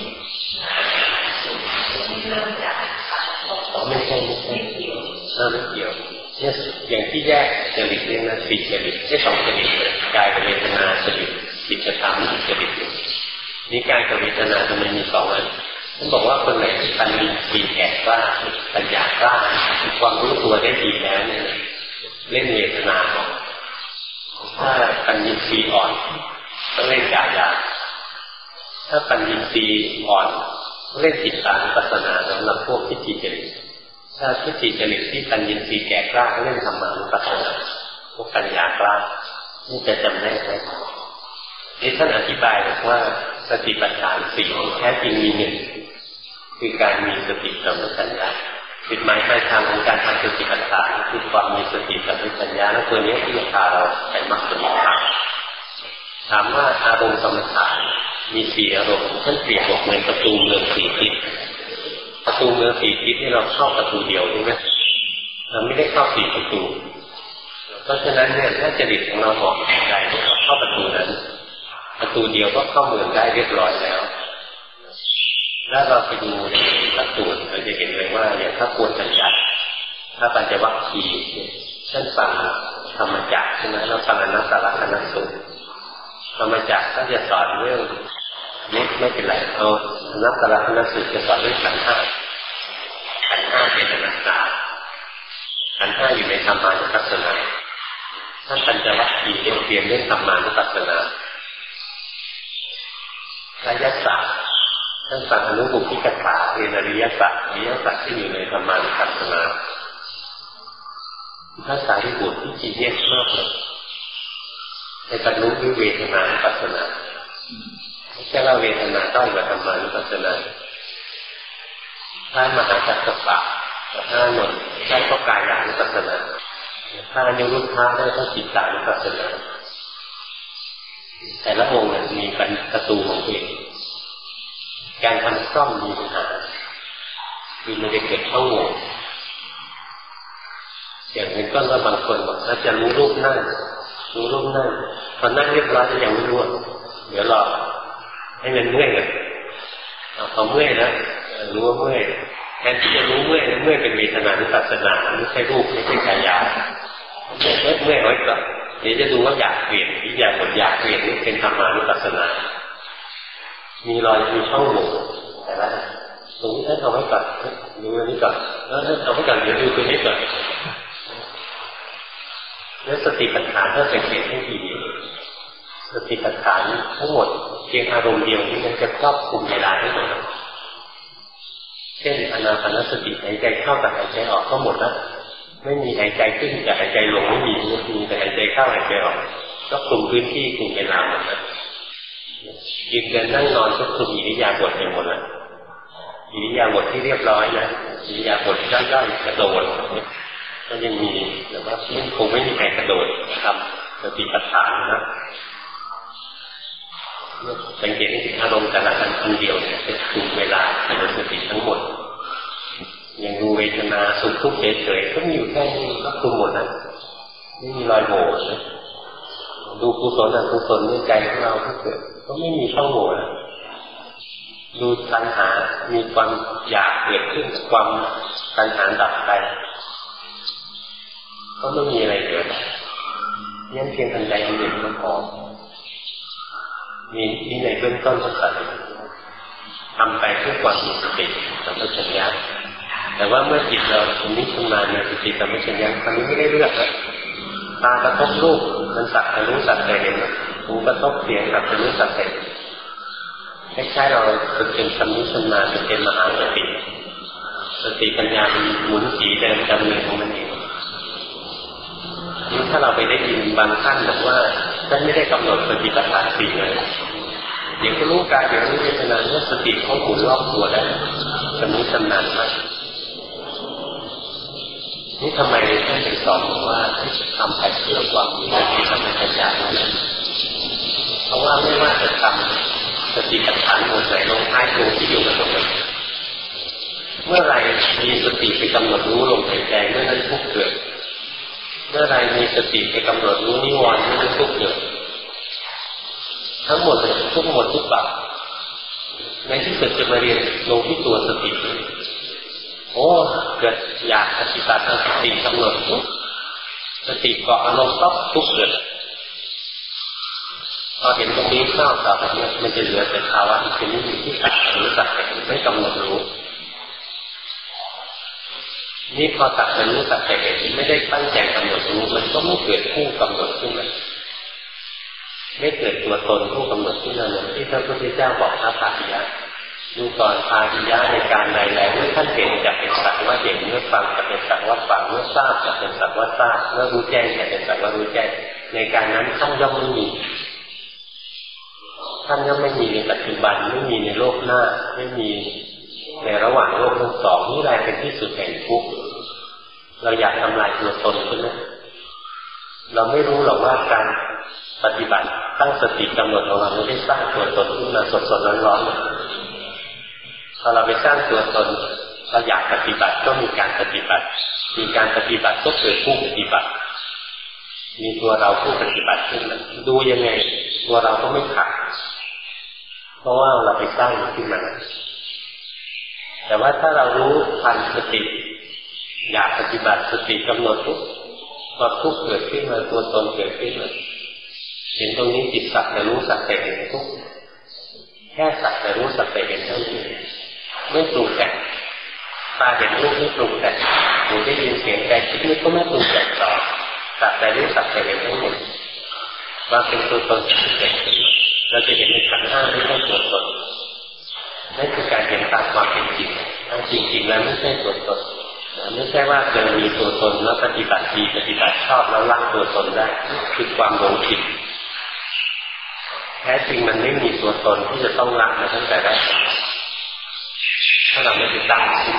เริ่มจากไม่ใช่ไม่เกี่ยวเนี่ยอย่างที่แยกจริตเรื่องนั้น4จริตไม่2จริตเลยกายกับเวทนาจริตจิตธรรมจริตนี่กายกับเวทนาทำไมมี2อันผมบอกว่าคนไหนที่ปัญญาดีแก่กล้าปัญญากล้าความรู้ตัวได้ดีแล้วเนี่ยเล่นเวทนาถ้าปัญญาสีอ่อนต้องเล่นกายาถ้าปัญญาสีอ่อนเล่นจิตตานุปัสสนาสำหรับพวกทิฏฐิจริตถ้าทิฏฐิจริตที่ปัญญาสีแก่กล้าก็เล่นธรรมานุปัสสนาพวกปัญญากล้านี่จะจำได้ไหมนี่ท่านอธิบายบอกว่าสติปัฏฐาน4แท้จริงมีหนึ่งคือการมีสติสัมปชัญญะจุดหมายปลายทางของการทำสติปัฏฐานคือความมีสติสัมปชัญญะและตัวนี้ที่จะพาเราไปมรรคผลนิพพานถามว่าอารมณ์กรรมฐานมี4อารมณ์ท่านเปรียบเหมือนประตูเมือง4ทิศประตูเมือง4ทิศที่เราเข้าประตูเดียวใช่ไหมเราไม่ได้เข้า4ประตูเพราะฉะนั้นเนี่ยถ้าจริตของเราเหมาะใจเราเข้าประตูนั้นประตูเดียวก็เข้าเมืองได้เรียบร้อยแล้วแล้วเราไปดูในพระสูตรเราจะเห็นเลยว่าอย่างถ้าควรจัดจัดถ้าปัญจวัคคีย์ท่านฟังธรรมจักรใช่ไหมเราฟังอนัตตลักษณสูตรธรรมจักรก็จะสอนเรื่องนี้ไม่เป็นไรเอาอนัตตลักษณสูตรจะสอนเรื่องขันธ์ 5ขันธ์ 5เป็นอนัตตาขันธ์ 5อยู่ในธรรมานุปัสสนาท่านปัญจวัคคีย์เรียนเรื่องธรรมานุปัสสนาอริยสัจท่านฟังอนุบุพพิกถาเรียนอริยสัจที่อยู่ในธรรมานุปัสสนาภาษาที่บุตรที่จีเนียสมากเลยในบรรลุด้วยเวทนานุปัสสนาแค่ว่าเวทนาต้องมาธรรมานุปัสสนาถ้ามหาจักรปะถ้านนท์ได้ก็กายานุปัสสนาถ้านิรุทธะได้ก็จิตตานุปัสสนาแต่ละองค์มีประตูของตัวเองการทำกล้องมีปัญหาคือมันจะเกิดช่องโหว่อย่างเป็นต้นว่าบางคนบอกถ้าจะรู้รูปนั่งพอนั่งเรียบร้อยจะยังไม่รู้เดี๋ยวรอให้มันเมื่อยเลยพอเมื่อยแล้วรู้ว่าเมื่อยแทนที่จะรู้เมื่อยเป็นเวทนานุปัสสนาไม่ใช่รูปไม่ใช่กายาเมื่อยไว้ก่อนเดี๋ยวจะดูว่าอยากเปลี่ยนที่อยากหมดอยากเปลี่ยนนี่เป็นธรรมานุปัสสนามีรอยมีช่องโหว่แต่ละตรงนี้ท่านเอาไว้ก่อนดูอันนี้ก่อนแล้วเอาไว้ก่อนเดี๋ยวดูตัวนี้ก่อนแล้วสติปัฏฐานถ้าสังเกตให้ดีสติปัฏฐานทั้งหมดเพียงอารมณ์เดียวที่มันจะครอบคลุมเวลาทั้งหมดเช่นอานาปานสติหายใจเข้ากับหายใจออกก็หมดแล้วไม่มีหายใจขึ้นแต่หายใจลงไม่มีแต่หายใจเข้าหายใจออกก็คุมพื้นที่คุมเวลาหมดนะยืนเดินนั่งนอนก็คุมอิริยาบถไปหมดแล้วอิริยาบถที่เรียบร้อยนะอิริยาบถย่อยๆกระโดดก็ยังมีแต่ว่าคงไม่มีใครกระโดดทำสติปัฏฐานนะสังเกตให้ถึงอารมณ์แต่ละอันเดียวเนี่ยเป็นคุมเวลาเป็นสติทั้งหมดอย่างดูเวทนาสุขทุกข์เฉยๆก็มีอยู่แค่นี้ก็คุมหมดนะไม่มีรอยโหว่นะดูกุศลอกุศลในใจของเราที่เกิดก็ไม่มีช่องโหว่นะดูตัณหามีความอยากเกิดขึ้นความตัณหาดับไปก็ไม่มีอะไรเหลือยังเพียงอันใดอันหนึ่งก็พอมีในเบื้องต้นก็สั่งทำไปเพื่อความมีสติสัมปชัญญะแต่ว่าเมื่อจิตเราชำนิชำนาญในสติสัมปชัญญะตอนนี้ไม่ได้เลือกแล้วตากระทบรูปมันสักแต่รู้สักแต่เห็นหูกระทบเสียงสักแต่รู้สักแต่คล้ายๆเราฝึกจนชำนิชำนาญจนเป็นมหาสติสติปัญญามันหมุนสีเดินจำเนินของมันเองนี่ถ้าเราไปได้ยินบางท่านบอกว่าท่านไม่ได้กำหนดสติปัฏฐานสี่เลยเดี๋ยวก็รู้กายเดี๋ยวรู้เวทนาเนี่ยสติเขาหมุนรอบตัวได้ชำนิชำนาญมากนี่ทำไมท่านถึงสอนบอกว่าให้ทำไปเพื่อความมีสติสัมปชัญญะนั้นเพราะว่าไม่ว่าจะทำสติปัฏฐานหมดไหนลงท้ายตัวที่อยู่กับตรงนั้นเมื่อไรมีสติไปกำหนดรู้ลมหายใจเมื่อนั้นทุกข์เกิดเมื่อไรมีสติไปกำหนดรู้นิวรณ์เมื่อนั้นทุกข์เกิดทั้งหมดเลยทุกหมดทุกแบบในที่สุดจะมาเรียนลงที่ตัวสติโอ้เกิดอยากปฏิบัติสติกำหนดสติเกาะอารมณ์ปั๊บทุกเกิดพอเห็นตรงนี้เข้าต่อไปเนี่ยมันจะเหลือแต่ภาวะอีกชนิดที่สักรู้สักแต่ไม่กำหนดรู้นี่พอสักแต่รู้สักแต่ไม่ได้ตั้งใจกำหนดรู้มันก็ไม่เกิดผู้กำหนดขึ้นมาไม่เกิดตัวตนผู้กำหนดขึ้นมาเลยที่พระพุทธเจ้าบอกพระพาหิยะดูก่อนพาหิยะในการใดๆเมื่อท่านเห็นจะเป็นสักว่าเห็นเมื่อฟังจะเป็นสักว่าฟังเมื่อทราบจะเป็นสักว่าทราบเมื่อรู้แจ้งจะเป็นสักว่ารู้แจ้งในการนั้นท่านย่อมไม่มีท่านย่อมไม่มีในปัจจุบันไม่มีในโลกหน้าไม่มีในระหว่างโลกทั้งสองนี่แหละเป็นที่สุดแห่งทุกข์เราอยากทำลายตัวตนใช่ไหมเราไม่รู้หรอกว่าการปฏิบัติตั้งสติกำหนดของเราไม่ได้สร้างตัวตนขึ้นมาสดๆร้อนๆพอเราไปสร้างตัวตนเราอยากปฏิบัติก็มีการปฏิบัติมีการปฏิบัติก็เกิดผู้ปฏิบัติมีตัวเราผู้ปฏิบัติขึ้นมาดูยังไงตัวเราก็ไม่ขาดเพราะว่าเราไปสร้างขึ้นมาแต่ว่าถ้าเรารู้ทันสติอยากปฏิบัติสติกำหนดทุกความทุกข์เกิดขึ้นมาตัวตนเกิดขึ้นมาเห็นตรงนี้จิตสักแต่รู้สักแต่เห็นทุกแค่สักแต่รู้สักแต่เห็นเท่านั้นไม่ปรุงแต่งตาเห็นรูปไม่ปรุงแต่งหูได้ยินเสียงใจคิดนึกก็ไม่ปรุงแต่งต่อสักแต่รู้สักแต่เห็นทั้งหมดว่าเป็นตัวตนที่เกิดขึ้นเราจะเห็นในขันธ์ห้าไม่ใช่ตัวตนนั่นคือการเห็นตามความเป็นจริงจริงๆแล้วไม่ใช่ตัวตนไม่ใช่ว่าเคยมีตัวตนแล้วปฏิบัติดีปฏิบัติชอบแล้วละตัวตนได้คือความหลงผิดแท้จริงมันไม่มีตัวตนที่จะต้องละมาตั้งแต่แรกถ้าเราไม่ได้ตั้งจิต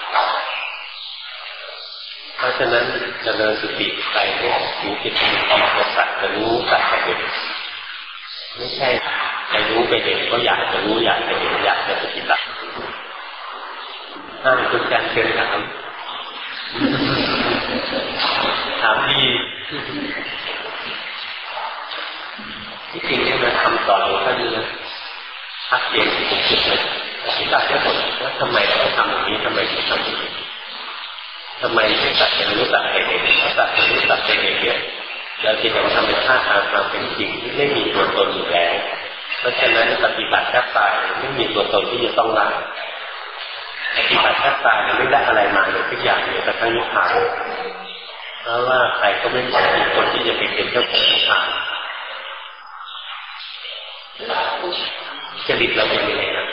เพราะฉะนั้นเจริญสติไปเนี่ยถึงจะมีความกระสับกระรู้สักกระเห็นไม่ใช่ไปรู้ไปเห็นก็อยากจะรู้อยากจะเห็นอยากจะปฏิบัติคุณจันเชิญถามดีที่จริงเนี่ยนะคำสอนของท่านนะชัดเจนทุกจุดเลยอธิบายได้หมดว่าทำไมเราทำอย่างนี้ทำไมถึงทำอย่างนี้ทำไมไม่ตัดแต่รู้ตัดแต่เห็นตัดแต่รู้ตัดแต่เห็นเนี่ยเราจะเห็นธรรมชาติตามความเป็นจริงที่ไม่มีตัวตนอยู่แล้วเพราะฉะนั้นปฏิบัติแทบตายไม่มีตัวตนที่จะต้องละปฏิบัติแทบตายไม่ได้อะไรมาเลยทุกอย่างเลยแต่ทั้งนิพพานเพราะว่าใครก็ไม่มีคนที่จะเป็นเจ้าของนิพพานจริตเราเป็นยังไงนะ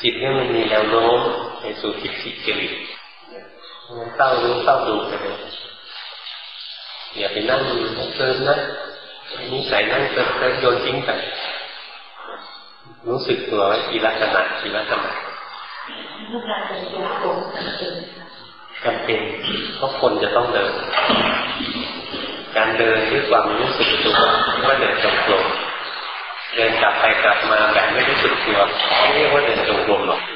จิตเนี่ยมันมีแนวโน้มไปสู่ทิฏฐิจริตมันเฝ้ารู้เฝ้าดูไปเลยอย่าไปนั่งเกินนะนิสัยนั่งเกินโยนทิ้งไปรู้สึกตัวว่าทีละขณะทีละขณะจำเป็นเพราะคนจะต้องเดินการเดินด้วยความรู้สึกตัวว่าเดินจงกรมเดินกลับไปกลับมาแบบไม่รู้สึกตัวไม่เรียกว่าเดินจงกรมหรอก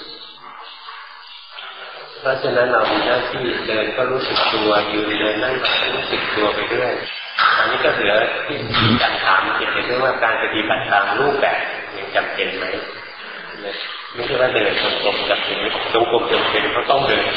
เพราะฉะนั้นเรามีหน้าที่เดินก็รู้สึกตัวยืนเดินนั่งก็รู้สึกตัวไปเรื่อยอันนี้ก็เหลือที่การถามเกี่ยวกับเรื่องว่าการปฏิบัติตามรูปแบบยังจำเป็นไหมไม่ใช่ว่าเดินจงกรมกับถึงจงกรมจำเป็นก็ต้องเดิน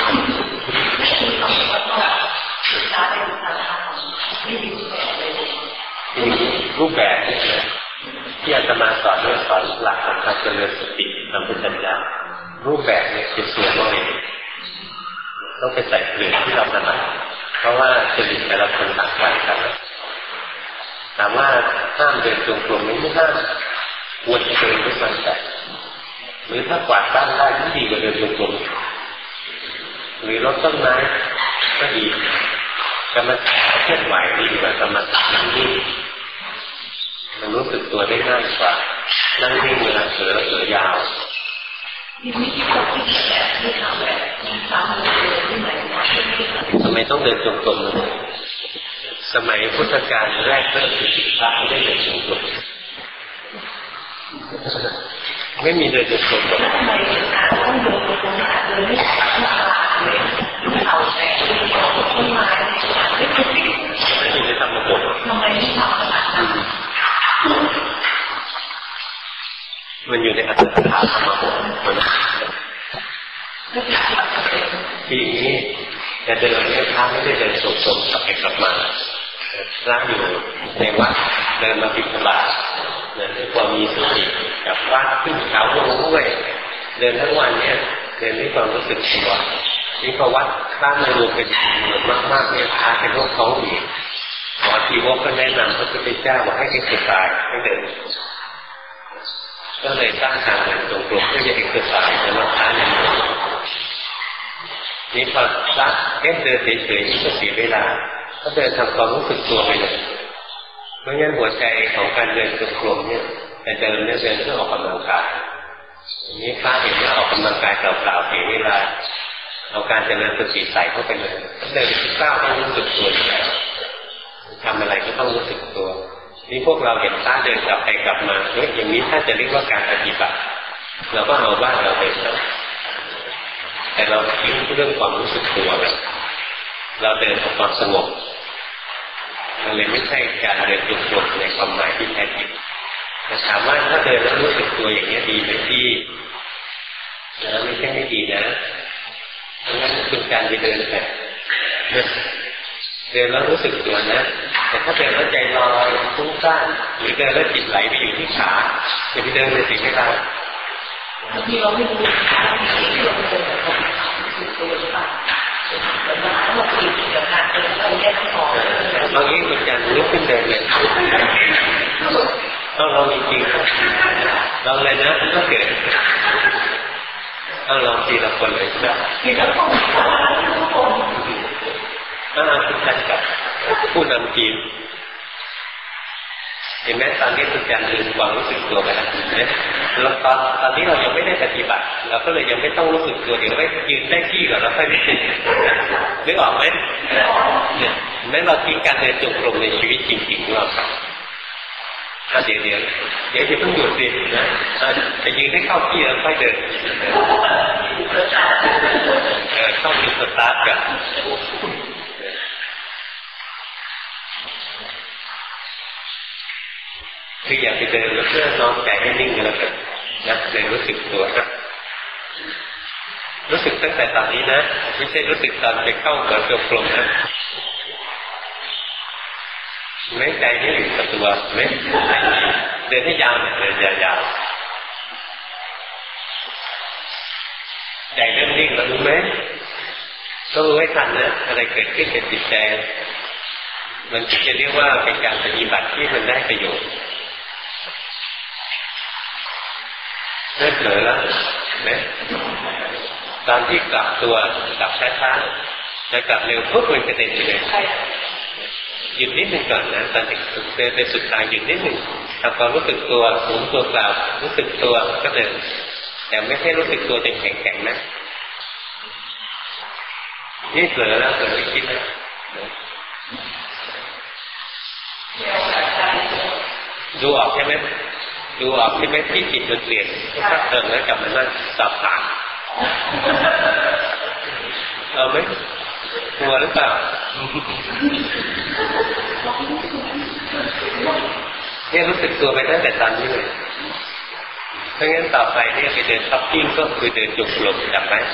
รูปแบบที่อาตมาสอนเนี่ยสอนหลักของการเจริญสติสัมปชัญญะรูปแบบเนี่ยเป็นส่วนน้อยต้องไปใส่เปลือกที่เราถนัดเพราะว่าจริตแต่ละคนต่างกันถามว่าห้ามเดินจงกรมไม่ห้ามควรจะเดินด้วยกันแต่หรือถ้ากวาดบ้านได้ก็ดีกว่าเดินจงกรมหรือรดต้นไม้ก็ดีกรรมฐานเคลื่อนไหวดีกว่ากรรมฐานนิ่งมันรู้สึกตัวได้ง่ายกว่านั่งนิ่งเวลาเผลอยาวทำไมต้องเดินจงกรมสมัยพุทธกาลแรกเริ่มคือพระไม่ได้เดินจงกรมไม่มีเดินจงกรมไม่มีได้ทำระบบมันอยู่ในอัตถกถาธรรมะทีนี้จะเดินเนี่ยพระไม่ได้เดินจงกรมกลับไปกลับมาพระอยู่ในวัดเดินมาบิณฑบาตด้วยความมีสติกับวัดขึ้นเขาลงห้วยเดินทั้งวันเนี่ยเดินด้วยความรู้สึกตัวนี่พอวัดข้ามมารวมเป็นหมู่มากๆเนี่ยพระเป็นโรคท้องอืดหมอทีวกก็แนะนำพระพุทธเจ้าว่าให้เอ็กซ์ไซส์ให้เดินก็เลยตั้งทางเดินจงกรมเพื่อจะเอ็กซ์ไซส์แต่ว่าพระเนี่ยนี่พอละเดินเฉยๆนี่ก็เสียเวลาก็เดินทำความรู้สึกตัวไปเลยเพราะงั้นหัวใจของการเดินจงกรมเนี่ยแต่เดินเนี่ยเดินเพื่อออกกำลังกายนี่พระเห็นว่าออกกำลังกายเปล่าๆเสียเวลาเอาการเจริญสติใส่เข้าไปเลยเดินก้าวต้องรู้สึกตัวอยู่แล้วทำอะไรก็ต้องรู้สึกตัวนี่พวกเราเห็นพระเดินกลับไปกลับมาอย่างนี้ถ้าจะเรียกว่าการปฏิบัติเราก็เอาบ้านเราเดินแล้วแต่เราทิ้งเรื่องความรู้สึกตัวแบบเราเดินเอาความสงบมันเลยไม่ใช่การเดินจงกรมในความหมายที่แท้จริงแต่ถามว่าถ้าเดินแล้วรู้สึกตัวอย่างนี้ดีไหมดีนะไม่ใช่ไม่ดีนะเพราะงั้นเป็นการไปเดินแบบเดินแล้วรู้สึกตัวนะแต่ถ้าเดินแล้วใจลอยฟุ้งซ่านหรือเดินแล้วจิตไหลไปอยู่ที่ขาจะไปเดินเลยสิไม่ได้บางทีเราไม่รู้ที่เราเดินแบบรู้สึกตัวหรือเปล่าแต่ว่าถ้าเราติดกับการเดินเราแยกออกบางทีมันจะลุกขึ้นเดินเลยต้องเราจริงๆเราเลยนะก็เกิดลองทีละคนเลยนะทีละคนคุณจันกับผู้นำทีมเห็นไหมตอนนี้คุณจันลืมความรู้สึกตัวไปแล้วเนี่ยแล้วตอนนี้เรายังไม่ได้ปฏิบัติเราก็เลยยังไม่ต้องรู้สึกตัวเดี๋ยวไม่ยืนได้ที่ก่อนแล้วค่อยไปติดนึกออกไหมเนี่ยแม้เราทิ้งการเดินจงกรมในชีวิตจริงๆเราเดี๋ยวจะต้องหยุดสินะจะยืนให้เข้าที่แล้วค่อยเดินเข้ามีสตาร์ทกันคืออย่าไปเดินแล้วเพื่อน้อมใจให้นิ่งกันแล้วกันนะเดินรู้สึกตัวนะรู้สึกตั้งแต่ตอนนี้นะไม่ใช่รู้สึกตอนไปเข้ากับจงกรมนะไม่ใจนี่อยู่กับตัวไม่เดินให้ยาวเดินยาวใจเริ่มนิ่งแล้วรู้ไหมต้องรู้ให้ทันนะอะไรเกิดขึ้นกับจิตใจมันจะเรียกว่าเป็นการปฏิบัติที่มันได้ประโยชน์เริ่มเผลอแล้วนะตอนที่กลับตัวกลับช้าๆจะกลับเร็วปุ๊บมันกระเด็นไปเลยหยุดนิดหนึ่งก่อนนะตอนที่เดินไปสุดทางหยุดนิดหนึ่งทำความรู้สึกตัวหมุนตัวกลับรู้สึกตัวก็เดินแต่ไม่ใช่รู้สึกตัวเป็นแข็งๆนะนี่เผลอแล้วเผลอไปคิดนะดูออกใช่ไหมดูออกใช่ไหมที่จิตมันเปลี่ยนก็เดินแล้วกลับมานั่งสับผ่านเอาไหมกลัวหรือเปล่าเนี่ยรู้สึกตัวไปตั้งแต่ตอนนี้เลยเพราะงั้นต่อไปเนี่ยไปเดินช้อปปิ้งก็คือเดินจุกหลบจำไหม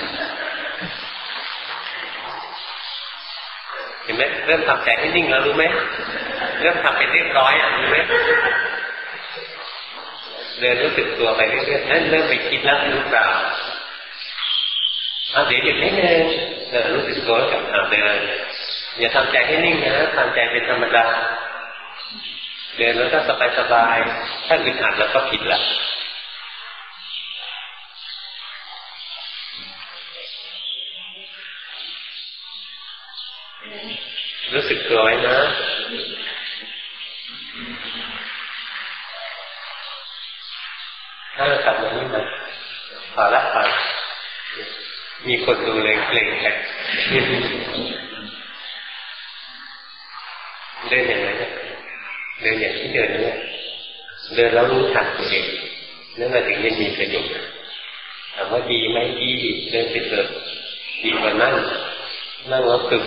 เห็นไหมเริ่มทำใจให้นิ่งแล้วรู้ไหมเริ่มทำไปเรียบร้อยรู้ไหมเดินรู้สึกตัวไปเรื่อยๆนั่นเริ่มไปคิดแล้วรู้เปล่าเอาเดี๋ยวหยุดนิดนึงรู้สึกตัวกับเดินอย่าทำใจให้นิ่งนะทำใจเป็นธรรมดาเดินแล้วก็สบายๆถ้าอึดอัดแล้วก็ผิดละรู้สึกตัวไว้นะถ้ากลับมานี่นะพอละมีคนดูเลยเกรงแค่เดินอย่างนั้นเดินอย่างที่เดินนี่เดินแล้วรู้ทันตัวเองนั่นแหละถึงจะมีประโยชน์ถามว่าดีไหมดีเดินไปเถอะดีกว่านั่งแล้วตึง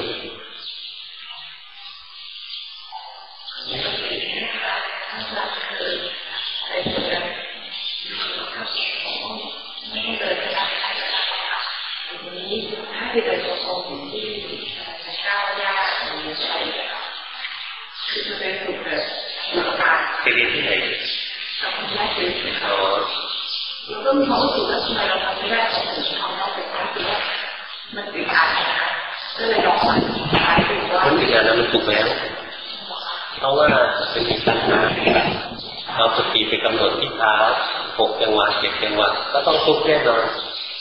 ที่เป็นตัวตนที่ก้าวยากมีใช้คือจะเป็นสุดเลยไปเรียนที่ไหนทำไม่ได้เลยแล้วก็มีความรู้สึกว่าทำไมเราทำไม่ได้ของถึงทำได้แต่ก็คือว่ามันติดขัดนะคะก็เลยลองมาใช้ดูว่ามันติดขัดนะมันถูกแล้วเพราะว่าเป็นอีกปัญหาเราสติไปกำหนดที่เท้า6 จังหวะ 7 จังหวะก็ต้องทุกแน่นอน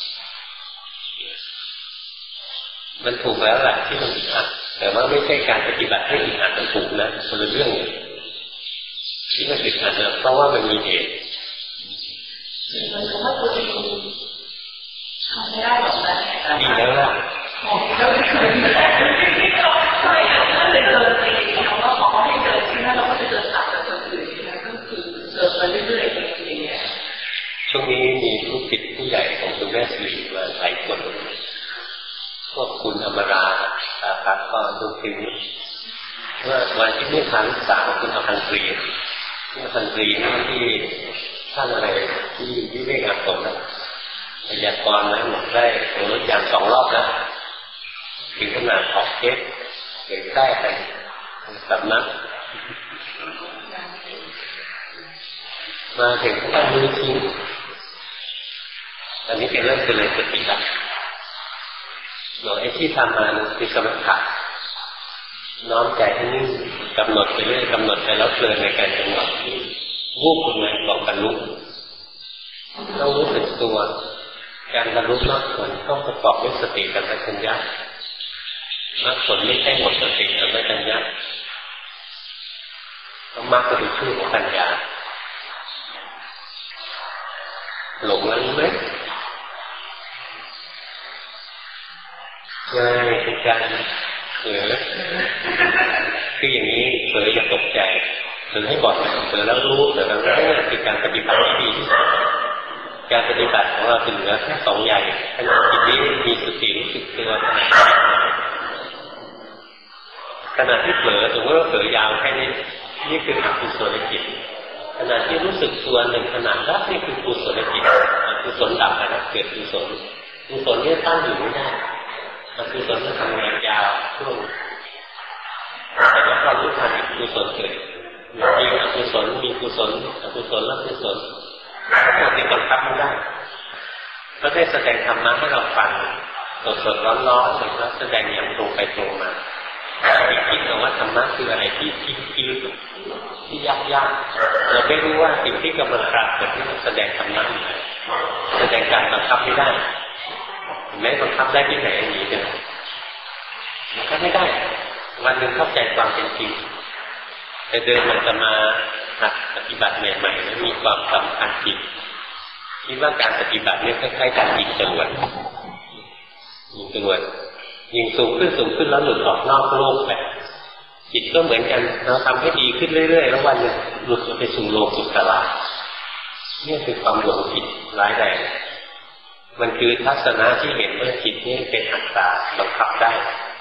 มันถูกแล้วแหละที่มันอึดอัดแต่ว่าไม่ใช่การปฏิบัติให้อึดอัดมันถูกนะคนละเรื่องที่มันอึดอัดนะเพราะว่ามันมีเหตุมันก็ว่าตัวเองทำไม่ได้หรอกนะดีแล้วล่ะเราไม่เคยใช่ถ้าเลยเกิดเองเราก็ขอให้เกิดที่นั่นเราก็จะเกิดตัดกับคนอื่นนะก็คือเกิดไปเรื่อยๆอย่างเงี้ยช่วงนี้มีลูกศิษย์ผู้ใหญ่ของคุณแม่สิริมาหลายคนพวกคุณอมราสาขาก็ดูถึงว่าวันที่นี่ทางลูกสาวคุณอภันตรีที่อภันตรีนี่ที่ท่านอะไรที่วิเวกอาสมนะพยากรณ์ไว้หมดได้โอ้ยอย่าง2 รอบนะถึงขนาดออกเทปเกิดได้ไปสำนักมาถึงก็มือทิ้งตอนนี้เป็นเริ่มเจริญสติแล้วไอ้ที่ทำมาคือสมถะน้อมใจให้นิ่งกำหนดไปเรื่อยกำหนดไปแล้วเพลินในการกำหนดวูบขึ้นมาบอกบรรลุต้องรู้สึกตัวการบรรลุมรรคผลต้องประกอบด้วยสติกับปัญญามรรคผลไม่ใช่หมดสติกับปัญญาต้องมรรคก็เป็นชื่อของปัญญาหลงแล้วรู้ไหมใช่เป็นการเผลอคืออย่างนี้เผลออย่าตกใจเผลอให้บอกเผลอแล้วรู้เผลอแล้วรู้นี่คือการปฏิบัติที่ดีที่สุดการปฏิบัติของเราถึงเหลือแค่2 อย่างขณะจิตนี้มีสติรู้สึกตัวขณะที่เผลอสมมติว่าเผลอยาวแค่นี้นี่คืออกุศลจิตขณะที่รู้สึกตัว1 ขณะรับนี่คือกุศลจิตอกุศลดับนะเกิดกุศลนี่ตั้งอยู่ไม่ได้อกุศลมันทำงานยาวช่วงแต่ถ้าเรารู้ทันกุศลเกิดมีอกุศลมีกุศลอกุศลและกุศลทั้งหมดที่บังคับไม่ได้ก็ได้แสดงธรรมะให้เราฟังสดๆร้อนๆแล้วแสดงอย่างตรงไปตรงมาคิดว่าธรรมะคืออะไรที่ยากเราไม่รู้ว่าสิ่งที่กำลังปรากฏนี่แสดงธรรมะแสดงการบังคับไม่ได้แม้บังคับได้ที่ไหนอย่างนี้เลยมันก็ไม่ได้วันหนึ่งเข้าใจความเป็นจริงแต่เดินมันจะมาหัดปฏิบัติใหม่ๆแล้วมีความสำคัญจิตคิดว่าการปฏิบัตินี่คล้ายๆการยิงจรวดยิงสูงขึ้นแล้วหลุดออกนอกโลกไปจิตก็เหมือนกันเราทำให้ดีขึ้นเรื่อยๆแล้ววันหนึ่งหลุดไปสู่โลกุตระนี่คือความหลงผิดร้ายแรงมันคือทัศนะที่เห็นว่าจิตนี่เป็นอัตตาบังคับได้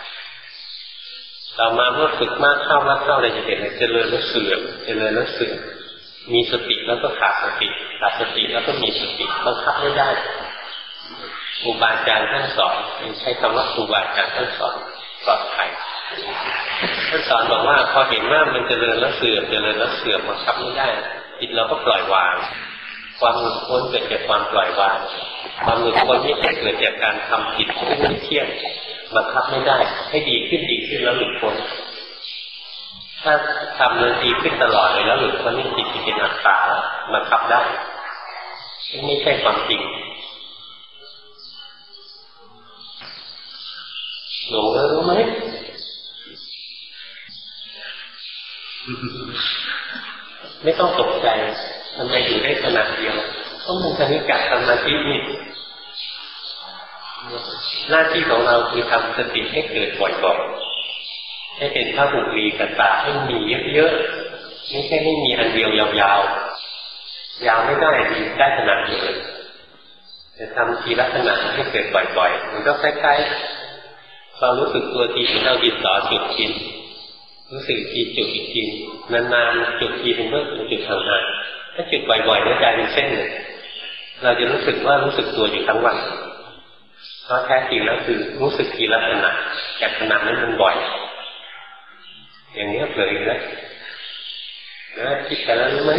ต่อมาเมื่อฝึกมากเข้าเราจะเห็นเจริญแล้วเสื่อมมีสติแล้วก็ขาดสติแล้วก็มีสติบังคับไม่ได้ครูบาอาจารย์ท่านสอนใช้คำว่าครูบาอาจารย์ท่านสอนปลอดภัยท่านสอนบอกว่าพอเห็นว่ามันเจริญแล้วเสื่อมบังคับไม่ได้จิตเราก็ปล่อยวางความหลุดพ้นเกิดจากความปล่อยวางความหลุดพ้นไม่ใช่เกิดจากการทำผิดซึ่งไม่เที่ยงบังคับไม่ได้ให้ดีขึ้นแล้วหลุดพ้นถ้าทำมันดีขึ้นตลอดเลยแล้วหลุดพ้นนี่จิตเป็นอัตตาบังคับได้ไม่ใช่ความจริงหลงแล้วรู้ไหมไม่ต้องตกใจทำไมอยู่ได้ขนาดเดียวต้องมันคณิกะสมาธินี่หน้าที่ของเราคือทำสติให้เกิดบ่อยๆให้เป็นพระบุรีกตาให้มีเยอะๆไม่ใช่ให้มีอันเดียวยาวไม่ได้ดีได้ขนาดเดียวเลยแต่ทำทีละขนาดให้เกิดบ่อยๆมันก็คล้ายๆเรารู้สึกตัวทีเราดินต่อจุดกินรู้สึกทีจุดอีกทีนานๆจุดทีเป็นเมื่อจุดห่างๆถ้าจุดบ่อยๆแล้วใจเป็นเส้นเลยเราจะรู้สึกว่ารู้สึกตัวอยู่ทั้งวันเพราะแท้จริงแล้วคือรู้สึกทีละขณะแต่ขณะนั้นมันบ่อยอย่างนี้เผลออีกแล้วคิดแต่แล้วรู้ไหม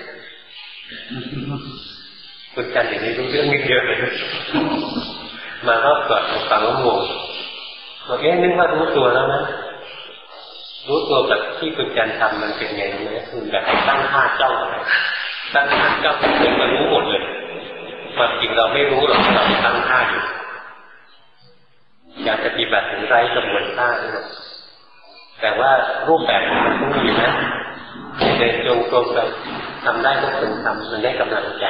คุณจันอย่างนี้รู้เรื่องเยอะเลยมารอบก่อนฟังแล้วงงบอกนึกว่ารู้ตัวแล้วนะรู้ตัวแบบที่คุณจันทำมันเป็นไงรู้ไหมคุณแบบตั้งท่าจ้องตั้งท่าจ้องจนมันรู้หมดเลยความจริงเราไม่รู้หรอกเราตั้งท่าอยู่อยากปฏิบัติถึงไร้กระบวนท่าด้วยแต่ว่ารูปแบบมันต้องมีนะเดินจงกรมแบบทำได้ก็ควรทำมันได้กำลังใจ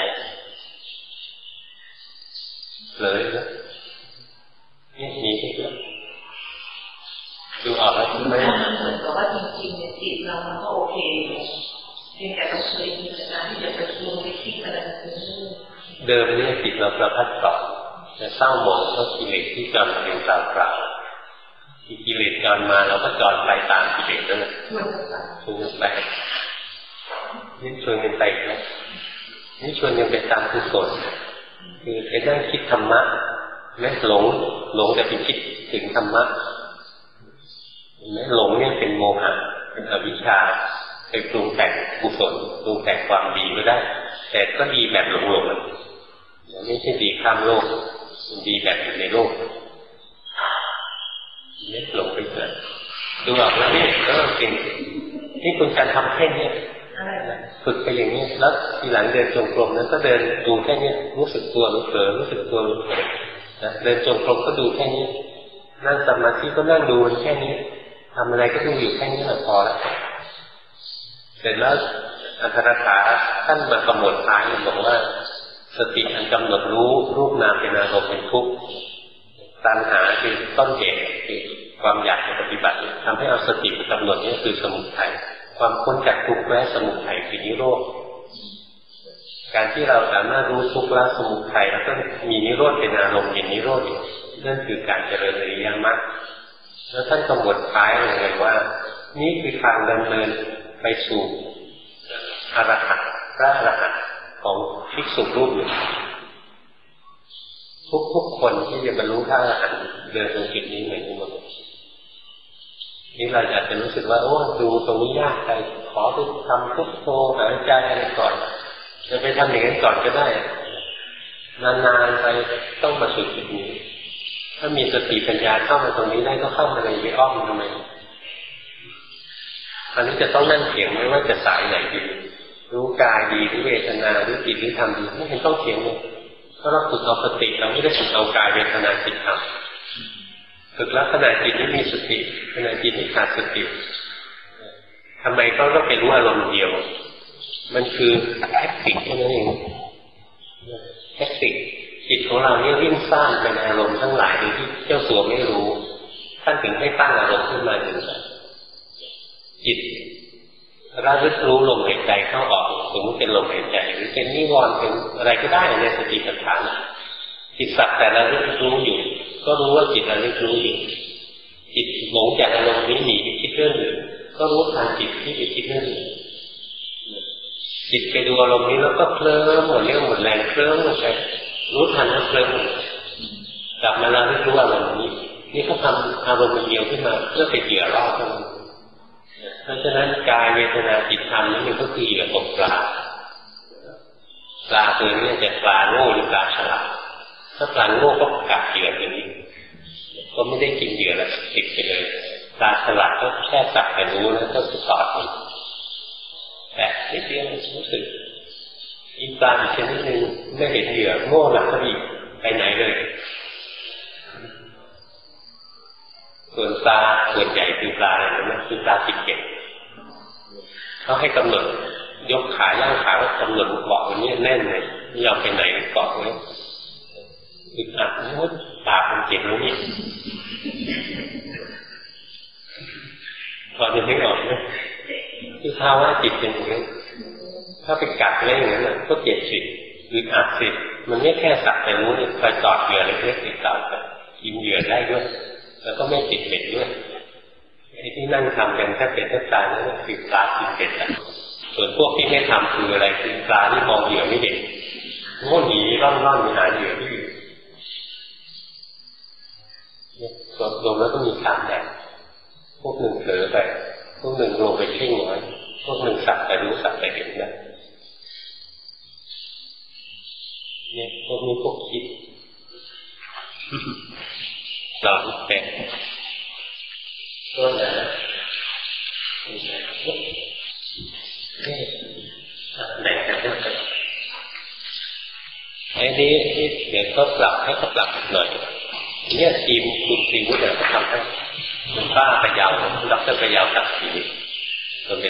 เลยนะนี่มีที่เดียวดูออกแล้วใช่ไหมเหมือนกับว่าจริงๆเนี่ยจิตเรามันก็โอเคเพียงแต่เราเคยมีการที่จะไปคิดไปคิดอะไรเดิมเนี่ยจิตเราประพัดสอนแต่เศร้าหมองเพราะกิเลสที่จรเป็นกล่าวกิเลสจรมาเราก็จรไปตามกิเลสนั่นแหละชวนกันไปนี่ชวนกันไปนะนี่ชวนกันไปตามกุศลคือไปนั่งคิดธรรมะไม่หลงแต่ไปคิดถึงธรรมะไม่หลงเนี่ยเป็นโมหะเป็นอวิชชาไปปรุงแต่งกุศลปรุงแต่งความดีไม่ได้แต่ก็ดีแบบหลงไม่ใช่ดีข้ามโลกดีแบบอยู่ในโลกไม่หลงไปเกิดดูออกแล้วนี่เป็นที่คุณการทำแค่นี้ฝึกไปอย่างนี้แล้วทีหลังเดินจงกรมนั้นก็เดินดูแค่นี้รู้สึกตัวรู้เผลอรู้สึกตัวรู้เผลอเดินจงกรมก็ดูแค่นี้นั่งสมาธิก็นั่งดูแค่นี้ทำอะไรก็ดูอยู่แค่นี้แหละพอแล้วเสร็จแล้วอัตถกถาท่านมากำหนดท้ายบอกว่าสติอันกำหนดรู้รูปนามเป็นอารมณ์เป็นทุกข์ตัณหาคือต้นเหตุคือความอยากจะปฏิบัติทำให้เอาสติกำหนดนี้คือสมุทัยความพ้นจากทุกข์แม้สมุทัยคือนิโรธการที่เราสามารถรู้ทุกข์ละสมุทัยแล้วก็มีนิโรธเป็นอารมณ์เห็นนิโรธนั่นคือการเจริญอริยมรรคแล้วท่านกำหนดท้ายเลยว่านี่คือทางดำเนินไปสู่อรหันต์พระอรหันต์ของภิกษุรูปหนึ่งทุกคนที่จะบรรลุพระอรหันต์เดินตรงจุดนี้เหมือนกันหมดนี่เราอาจจะรู้สึกว่าโอ้ดูตรงนี้ยากไปขอไปทำพุทโธหายใจอะไรก่อนจะไปทำอย่างนั้นก่อนก็ได้นานๆไปต้องมาสู่จุดนี้ถ้ามีสติปัญญาเข้ามาตรงนี้ได้ก็เข้ามาในวิอ้อมทำไมอันนี้จะต้องนั่งเถียงไหมว่าจะสายไหนดีรู้กายดีหรือเวทนาหรือจิตหรือธรรมดีไม่เห็นต้องเถียงเลยเพราะเราฝึกเอาสติเราไม่ได้ฝึกเอากายเวทนาจิตธรรมฝึกแล้วขณะจิตไม่มีสติขณะจิตไม่ขาดสติทำไมก็ต้องเป็นรู้อารมณ์เดียวมันคือแท็กติกแค่นั้นเองแท็กติกจิตของเราเนี่ยวิ่งสร้างเป็นอารมณ์ทั้งหลายโดยที่เจ้าตัวไม่รู้ท่านถึงให้ตั้งอารมณ์ขึ้นมาหนึ่งจิตระลึกรู้ลมหายใจเข้าออกสมมติเป็นลมหายใจหรือเป็นนิวรณ์เป็นอะไรก็ได้ในสติปัฏฐานจิตสักแต่ระลึกรู้อยู่ก็รู้ว่าจิตระลึกรู้อยู่จิตหลงจากอารมณ์นี้หนีไปคิดเรื่องอื่นก็รู้ทันจิตที่ไปคิดเรื่องอื่นจิตไปดูอารมณ์นี้แล้วก็เคลิ้มหมดเรี่ยวหมดแรงเคลิ้มหมดใจรู้ทันแล้วเคลิ้มกลับมาระลึกรู้อารมณ์นี้นี่เขาทำอารมณ์เดียวขึ้นมาเพื่อเป็นเหยื่อล่อเท่านั้นเพราะฉะนั้นกายเวทนาจิตธรรมนี่มันก็คือเหยื่อตกปลาตัวนี้จะปลาโง่หรือปลาฉลาดถ้าปลาโง่ก็กัดเหยื่อตัวนี้ก็ไม่ได้กินเหยื่อแล้วติดไปเลยปลาฉลาดก็แค่จับแต่รู้แล้วก็สอดมันแต่นิดเดียวรู้สึกอีกปลาอีกชนิดนึงไม่เห็นเหยื่อโง่หลักก็อีกไปไหนเลยส่วนปลาส่วนใหญ่คือปลาอะไรนะคือปลาติดเก็บเขาให้กำหนดยกขาย่างขาแล้วกำหนดเกาะอย่างนี้แน่นเลยไม่ยอมไปไหนเกาะไว้อึดอัดโน้ตปากมันเจ็บแล้วนี่พอจะนึกออกไหมคือภาวะจิตเป็นอย่างนี้ถ้าไปกัดอะไรอย่างนั้นก็เจ็บสิอึดอัดสิมันไม่แค่สักแต่รู้นี่คอยตอดเหยื่อเล็กๆติดต่อกันกินเหยื่อได้ด้วยแล้วก็ไม่ติดเบ็ดด้วยไอ้ที่นั่งทำกันถ้าเป็นถ้าตายนั่นคือปลาติดเบ็ดอ่ะส่วนพวกที่ไม่ทำคืออะไรคือปลาที่มองเหยื่อไม่เห็นโง่หนีร่อนๆหาเหยื่อที่อยู่รวมแล้วก็มีสามแบบพวกหนึ่งเผลอไปพวกหนึ่งลงไปเพ่งไว้พวกหนึ่งสักแต่รู้สักแต่เห็นนะเนี่ยพวกนี้พวกคิดหลอนเป็นต้นนะไหนกันไอ้นี้เดี๋ยวเขาปรับให้เขาปรับหน่อยเนี่ยทีมคุณทีวุฒิเนี่ยเขาทำให้คุณป้าไปยาวดรไปยาวตัดทีก็เป็น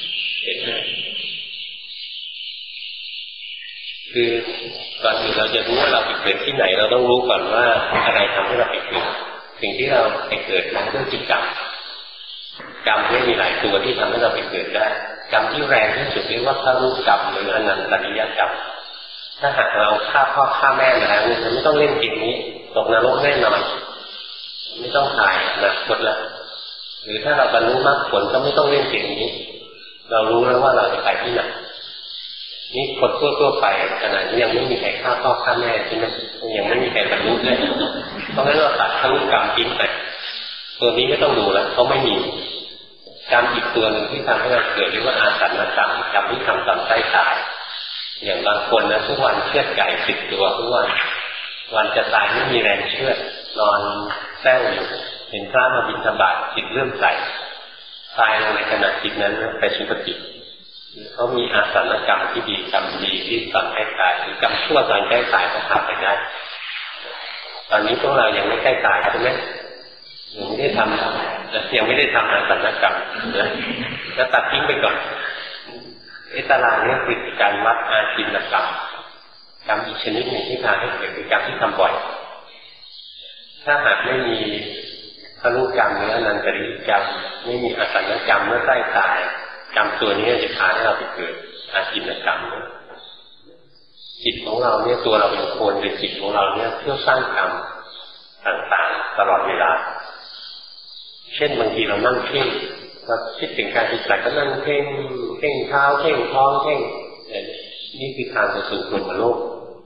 คือก่อนอื่นเราจะรู้ว่าเราไปเกิดที่ไหนเราต้องรู้ก่อนว่าอะไรทำให้เราไปเกิดสิ่งที่เราไปเกิดนั้นก็คือกรรมไม่มีหลายตัวที่ทำให้เราไปเกิดได้กรรมที่แรงที่สุดเรียกว่าพรุกรรมหรืออนันตริยกรรมถ้าหากเราฆ่าพ่อฆ่าแม่มาแล้วเราไม่ต้องเล่นเกมนี้ตกนรกแน่นอนไม่ต้องถ่ายนะหมดแล้วหรือถ้าเราบรรลุมรรคผลก็ไม่ต้องเล่นเกมนี้เรารู้แล้วว่าเราจะไปที่ไหนนี่คนทั่วไปขนาดนี้ยังไม่มีใครฆ่าพ่อฆ่าแม่ใช่ไหมยังไม่มีใครบรรลุเลยเพราะงั้นเราตัดพรุกรรมทิ้งไปตัวนี้ไม่ต้องดูแล้วเขาไม่มีกรรมอีกตัวหนึ่งที่ทำให้เราเกิดเรียกว่าอาสันกรรมกรรมที่ทำตามใต้ตายอย่างบางคนนะทุกวันเชือดไก่10 ตัวทุกวันจะตายไม่มีแรงเชือดนอนแซ่อยู่เห็นพระมาบิณฑบาตจิตเริ่มใส่ตายลงในขณะจิตนั้นไปสุคติเขามีอาสันกรรมที่ดีกรรมดีที่ตอนใกล้ตายหรือกรรมชั่วตอนใกล้ตายก็ทำไปได้ตอนนี้พวกเรายังไม่ใกล้ตายใช่ไหมยังไม่ได้ทำอาสันกรรมนะจะตัดทิ้งไปก่อนไอ้ตารางนี้คือการวัดอาจินกรรมกรรมอีกชนิดหนึ่งที่พาให้เกิดคือกรรมที่ทำบ่อยถ้าหากไม่มีพรุกรรมหรืออนันตริยกรรมไม่มีอาสันกรรมเมื่อใกล้ตายกรรมตัวนี้จะพาให้เราไปเกิดอาจินกรรมจิตของเราเนี่ยตัวเราเป็นคนในจิตของเราเนี่ยเพื่อสร้างกรรมต่างๆตลอดเวลาเช่นบางทีเรานั่งเพ่งเราคิดถึงการปฏิบัติก็นั่งเพ่งเท้าเพ่งท้องเพ่งนี่คือทางไปสู่พรหมโลก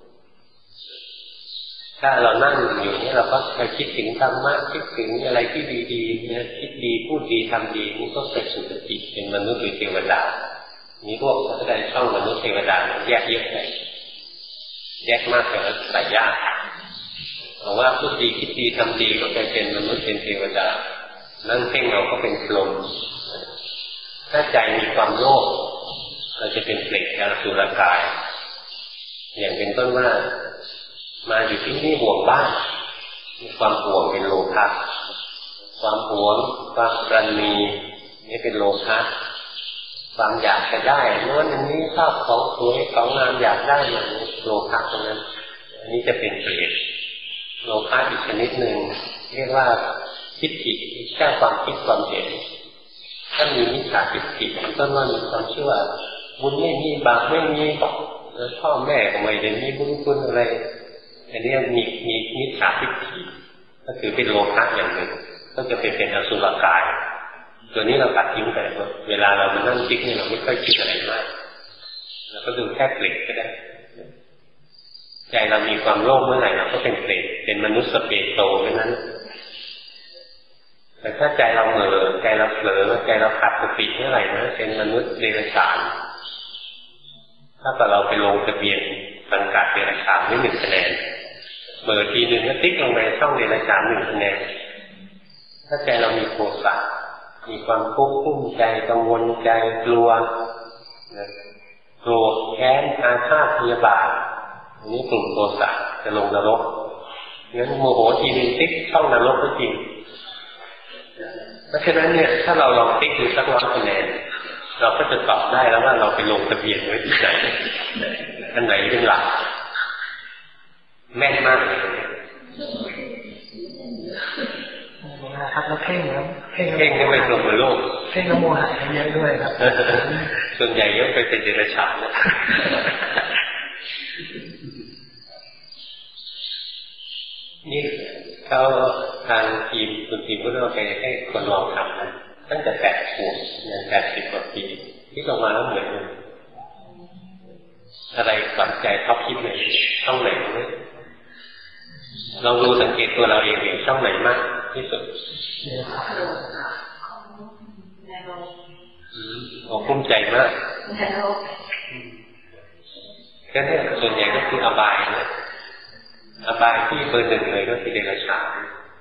ถ้าเรานั่งอยู่นี่เราก็ไปคิดถึงธรรมะคิดถึงอะไรที่ดีๆนะคิดดีพูดดีทำดีนี่ก็ไปสู่จิตเป็นมนุษย์หรือเทวดานี่พวกเขาได้ช่องมนุษย์เทวดาแยกเยอะไปแยกมากแต่ใส่ยากเพราะว่าพูดดีคิดดีทำดีก็ไปเป็นมนุษย์เป็นเทวดานั่งเพ่งเราก็เป็นพรหมถ้าใจมีความโลภเราจะเป็นเปรตอสุรกายอย่างเป็นต้นว่ามาอยู่ที่นี่ห่วงบ้านมีความห่วงเป็นโลภะความหวงความปรณีนี่เป็นโลภะความอยากจะได้โน้นอันนี้ชอบของสวยของงามอยากได้อย่างนี้โลภะตรงนั้นอันนี้จะเป็นเปรตโลภะอีกชนิดหนึ่งเรียกว่าทิฏฐิแค่ความคิดความเห็นถ้ามีมิจฉาทิฏฐิเป็นต้นว่ามีความเชื่อว่าบุญไม่มีบาปไม่มีแล้วพ่อแม่ก็ไม่ได้มีบุญคุณอะไรอันนี้มีมิจฉาทิฏฐิก็ถือเป็นโลภะอย่างหนึ่งก็จะเป็นอสุรกายตัวนี้เราตัดทิ้งไปเวลาเรามานั่งคิดนี่เราไม่ค่อยคิดอะไรมากเราก็ดูแค่เปรตก็ได้ใจเรามีความโลภเมื่อไหร่เราก็เป็นเปรตเป็นมนุษย์สเปโตเท่านั้นแต่ถ้าใจเราเหม่อใจเราเผลอใจเราขาดสติเมื่อไหร่นะเป็นมนุษย์เดรัจฉานถ้าแต่เราไปลงทะเบียนสังกัดเดรัจฉานนี่1 คะแนนเหม่อทีนึงก็ติ๊กลงไปช่องเดรัจฉาน1 คะแนนถ้าใจเรามีโทสะมีความทุกข์กุ้มใจกังวลใจกลัวโกรธแค้นอาฆาตพยาบาทอันนี้กลุ่มโทสะจะลงนรกงั้นโมโหทีนึงติ๊กช่องนรกก็จริงเพราะฉะนั้นเนี่ยถ้าเราลองติ๊กดูสัก100 คะแนนเราก็จะตอบได้แล้วว่าเราไปลงทะเบียนไว้ที่ไหนอันไหนเป็นหลักแม่นมากเลยครับแล้วเพ่งครับเพ่งก็เป็นลมโลกเพ่งแล้วโมหะเยอะด้วยครับส่วนใหญ่ยกไปเป็นเดรัจฉานนะนี่เขาทางทีมคุณทีมก็เราไปให้คนลองทำนะตั้งแต่8 ขวบยัน80 กว่าปีที่ลงมาแล้วเหมือนอะไรฝังใจท็อปคิดไหนช่องไหนไหมลองดูสังเกตตัวเราเองช่องไหนมากที่สุดกุ้มใจมากแค่นี้ส่วนใหญ่ก็คืออบายนะอบายที่เบอร์ 1เลยก็คือเดรัจฉาน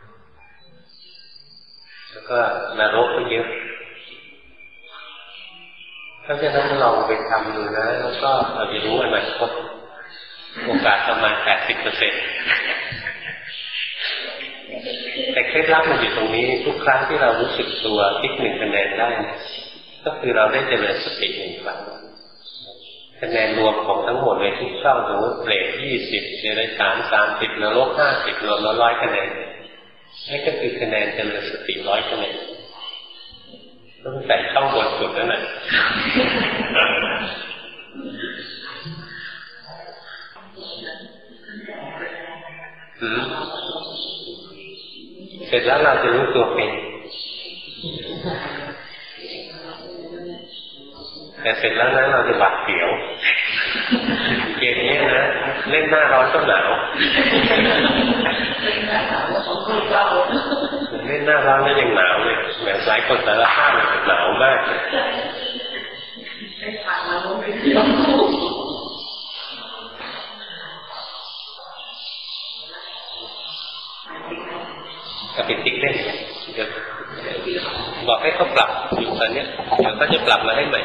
แล้วก็นรกก็เยอะเพราะฉะนั้นลองไปทำดูนะแล้วก็เราจะรู้อนาคตโอกาสประมาณ 80%แต่เคล็ดลับมันอยู่ตรงนี้ทุกครั้งที่เรารู้สึกตัวติ๊ก1 คะแนนได้ก็คือเราได้เจริญสติ1 ครั้งคะแนนรวมของทั้งหมดเลยทุกช่องสมมติเปรต20เดรัจฉาน30นรก50รวมแล้ว100 คะแนนนี่ก็คือคะแนนเจริญสติ100 คะแนนต้องใส่ช่องบนสุดนั่นแหละเสร็จแล้วเราจะรู้ตัวเป็นแต่เสร็จแล้วนั้นเราจะหวาดเสียวเกมนี้นะเล่นหน้าร้อนก็หนาวเล่นหน้าร้อนแล้วยังหนาวเลยเหมือนหลายคนแต่ละภาพหนาวมากก็เป็นติ๊กเล่นเดี๋ยวบอกให้เขาปรับอยู่ตอนนี้เดี๋ยวเขาจะปรับมาให้ใหม่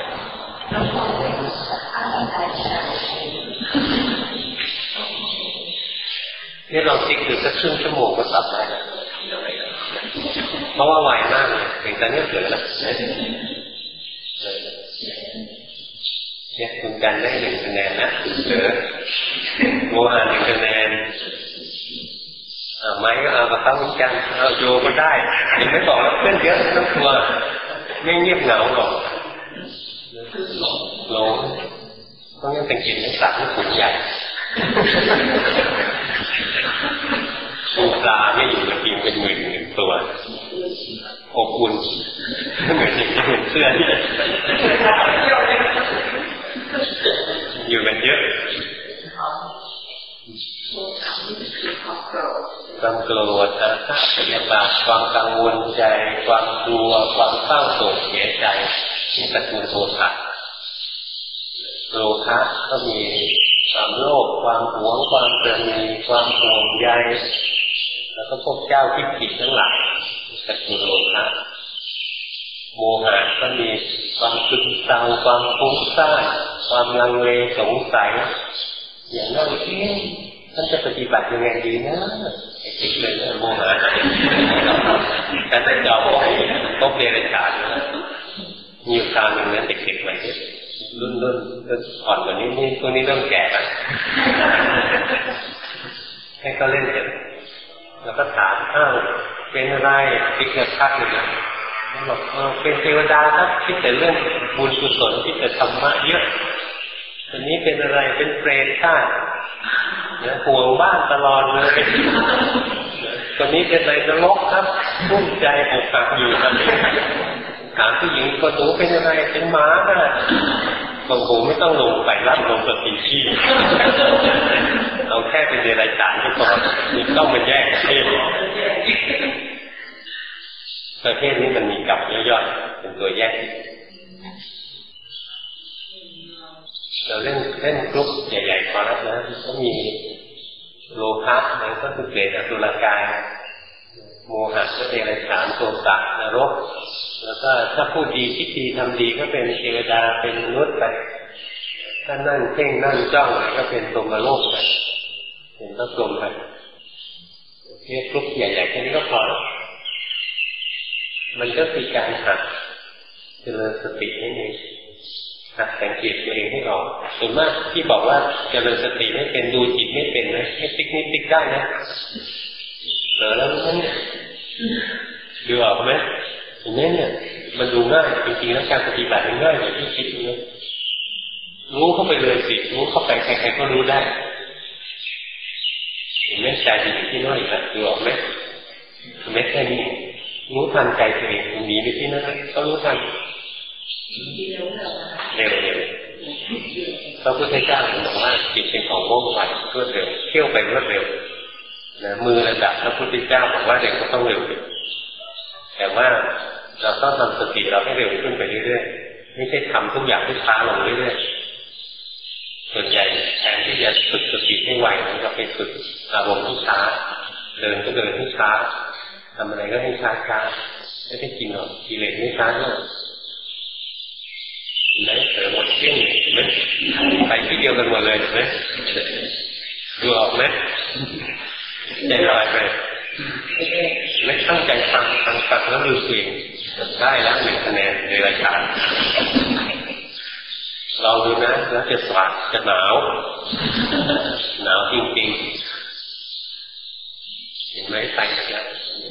นี่เราติ๊กอยู่สักครึ่งชั่วโมงก็ปรับได้แล้วเพราะว่าไวมากเลยถึงตอนนี้เผลอแล้วเนี่ยคุณกันได้1 คะแนนนะเผลอโมหะ1 คะแนนไม้ก็เอากระเป๋าเหมือนกันเอาโยก็ได้ยังไม่บอกแล้วเพื่อนเยอะต้องกลัวไม่เงียบเหงาหรอกหลงต้องยังเป็นกินนักสัตว์ที่ขุนใหญ่ปูปลาไม่อยู่ในทีมเป็น10,000 ตัวอบอุ่นเหมือนอย่างที่เห็นเสื้อนี่อยู่กันเยอะความโกรธอาฆาตพยาบาทความกังวลใจความกลัวความเศร้าโศกเสียใจที่ตระกูลโทสะโลภะก็มีความโลภความหวงความปรณีความห่วงใยแล้วก็พวกเจ้าทิฏฐิทั้งหลายตระกูลโลภะโมหะก็มีคความตึงตังความฟุ้งซ่านความลังเลสงสัยอย่างนั้นท่านจะปฏิบัติยังไงดีนะไอ้คิดเลยโมหะแต่ถ้าจะเอาพบเดรัจฉานมีอยู่คราวหนึ่งนั้นเด็กๆใหม่รุ่นอ่อนกว่านี้ตัวนี้เริ่มแก่แล้วให้เขาเล่นเสร็จแล้วก็ถามเป็นอะไรคิดเกิดคักเลยนะบอกเป็นเทวดาครับคิดแต่เรื่องบุญกุศลคิดแต่ธรรมะเยอะตอนนี้เป็นอะไรเป็นเปรตชาติห่วงบ้านตลอดเลยตอนนี้เป็นอะไรนรกครับพุ่งใจอกหักอยู่ตอนนี้ถามผู้หญิงคนหนูเป็นอะไรเป็นหมาน่ะบางคนไม่ต้องลงไปรับลงสติชี้เอาแค่เป็นเดรัจฉานก็พอนี่ต้องมาแยกประเภทนี้มันมีกลับย่อยๆเป็นตัวแยกเราเล่นกรุ๊ปใหญ่ๆพอแล้วนะก็มีโลภะนั่นก็คือเปรตอสุรกายโมหะก็เดรัจฉานโทสะนรกแล้วก็ถ้าพูดดีคิดดีทำดีก็เป็นเทวดาเป็นมนุษย์ไปถ้านั่งเพ่งนั่งจ้องก็เป็นพรหมโลกไปเป็นพระพรหมไปเรียกกรุ๊ปใหญ่ๆแค่นี้ก็พอมันก็คือการหัดเจริญสตินี่เองหัดสังเกตตัวเองให้ออกส่วนมากที่บอกว่าเจริญสติไม่เป็นดูจิตไม่เป็นนะให้ติ๊กนิดติ๊กได้นะแล้วนั่นดูออกไหมอย่างนี้เนี่ยมันดูง่ายจริงๆแล้วการปฏิบัติมันง่ายกว่าที่คิดนะรู้เข้าไปเลยสิรู้เข้าไปใครๆก็รู้ได้เห็นไหมใจอยู่ที่น้อยนะดูออกไหมไม่แค่นี้รู้ทันใจตัวเองหนีไปที่นั่นก็รู้ทันเร็วพระพุทธเจ้าบอกว่าจิตเป็นของว่องไวรวดเร็วเที่ยวไปรวดเร็วนะมือระดับพระพุทธเจ้าบอกว่าเร็วก็ต้องเร็วแต่ว่าเราต้องทำสติเราให้เร็วขึ้นไปเรื่อยๆไม่ใช่ทำทุกอย่างให้ช้าลงเรื่อยๆส่วนใหญ่แทนที่จะฝึกสติให้ไวเราไปฝึกอารมณ์ที่ช้าเดินก็เดินที่ช้าทำอะไรก็ให้ช้าๆไม่ได้กินหรอกกิเลสไม่ช้าด้วยไหนเผลอหมดเที่ยงไปที่เดียวกันหมดเลยเห็นไหมดูออกไหมใจลอยไปไม่ตั้งใจฟังแล้วดูตัวเองได้แล้ว1 คะแนนในรายการเราดูนะแล้วจะสว่างจะหนาวจริงๆเห็นไหมไปแล้ว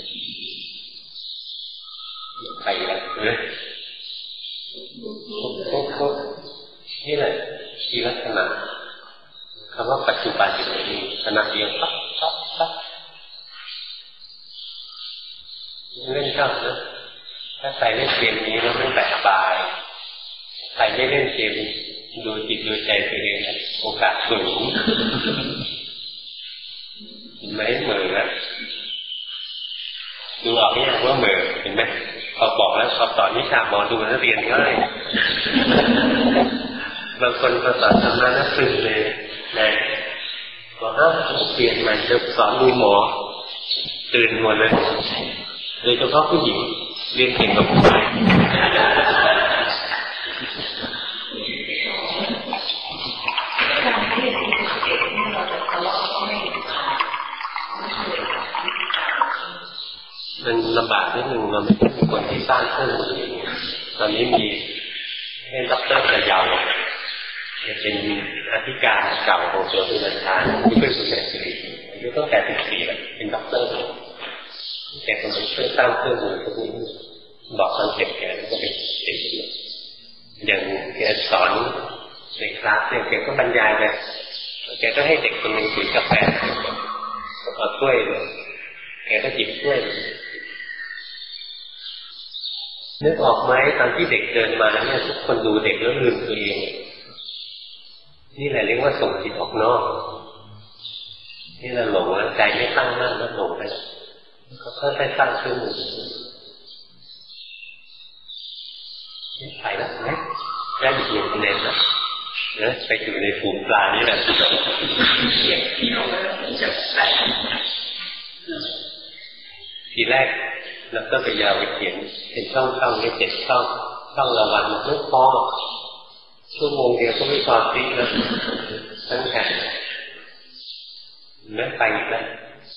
ไปแล้วนี่แหละที่ลักษณะคำว่าปัจจุบันอยู่ในนี้ขณะเดียวปั๊บเล่นชอบนะถ้าใครเล่นเกมนี้แล้วไม่แบกบายใครไม่เล่นเกมดูจิตดูใจตัวเองโอกาสสูงไม่เหมือนนะดูออกนี่ว่าเหมือนเห็นไหมพอบอกแล้วพอสอนวิชาหมอดูนักเรียนง่ายบางคนพอสอนธรรมะน่าซึ้งเลยนะบอกว่าเปลี่ยนใหม่จะสอนดูหมอตื่นหมดเลยโดยเฉพาะผู้หญิงเรียนเก่งกับผู้ชายมันลำบากนิดนึงเราไม่ใช่คนที่สร้างเครื่องมือตอนนี้มีให้ดร.กระยาวเป็นอธิการเก่าของสวนสุนันทาที่เป็นสุนันทรีอายุตั้งแต่14แล้วเป็นด็อกเตอร์แกคนที่ช่วยสร้างเครื่องมือพวกนี้บอกคอนเซ็ปต์แกแล้วก็เป็นเด็กอย่างแกสอนในคลาสเนี่ยแกก็บรรยายไปแกก็ให้เด็กคนหนึ่งถือกาแฟเอาถ้วยแกก็จิบถ้วยนึกออกไหมตอนที่เด็กเดินมาเนี่ยทุกคนดูเด็กแล้วลืมตัวเองนี่แหละเรียกว่าส่งจิตออกนอกนี่เราหลงแล้วใจไม่ตั้งมั่นแล้วหลงไปเขาค่อยๆตั้งขึ้นไปแล้วไหมได้อีก1 คะแนนนะไปอยู่ในฝูงปลานี่แหละทีแรกแล้วก็ไปยาวไปเขียนเป็นช่องๆได้7 ช่องต้องระวังไม่พอชั่วโมงเดียวก็ไม่พอจริงนะตั้งแต่ไม่ไปอีกแล้ว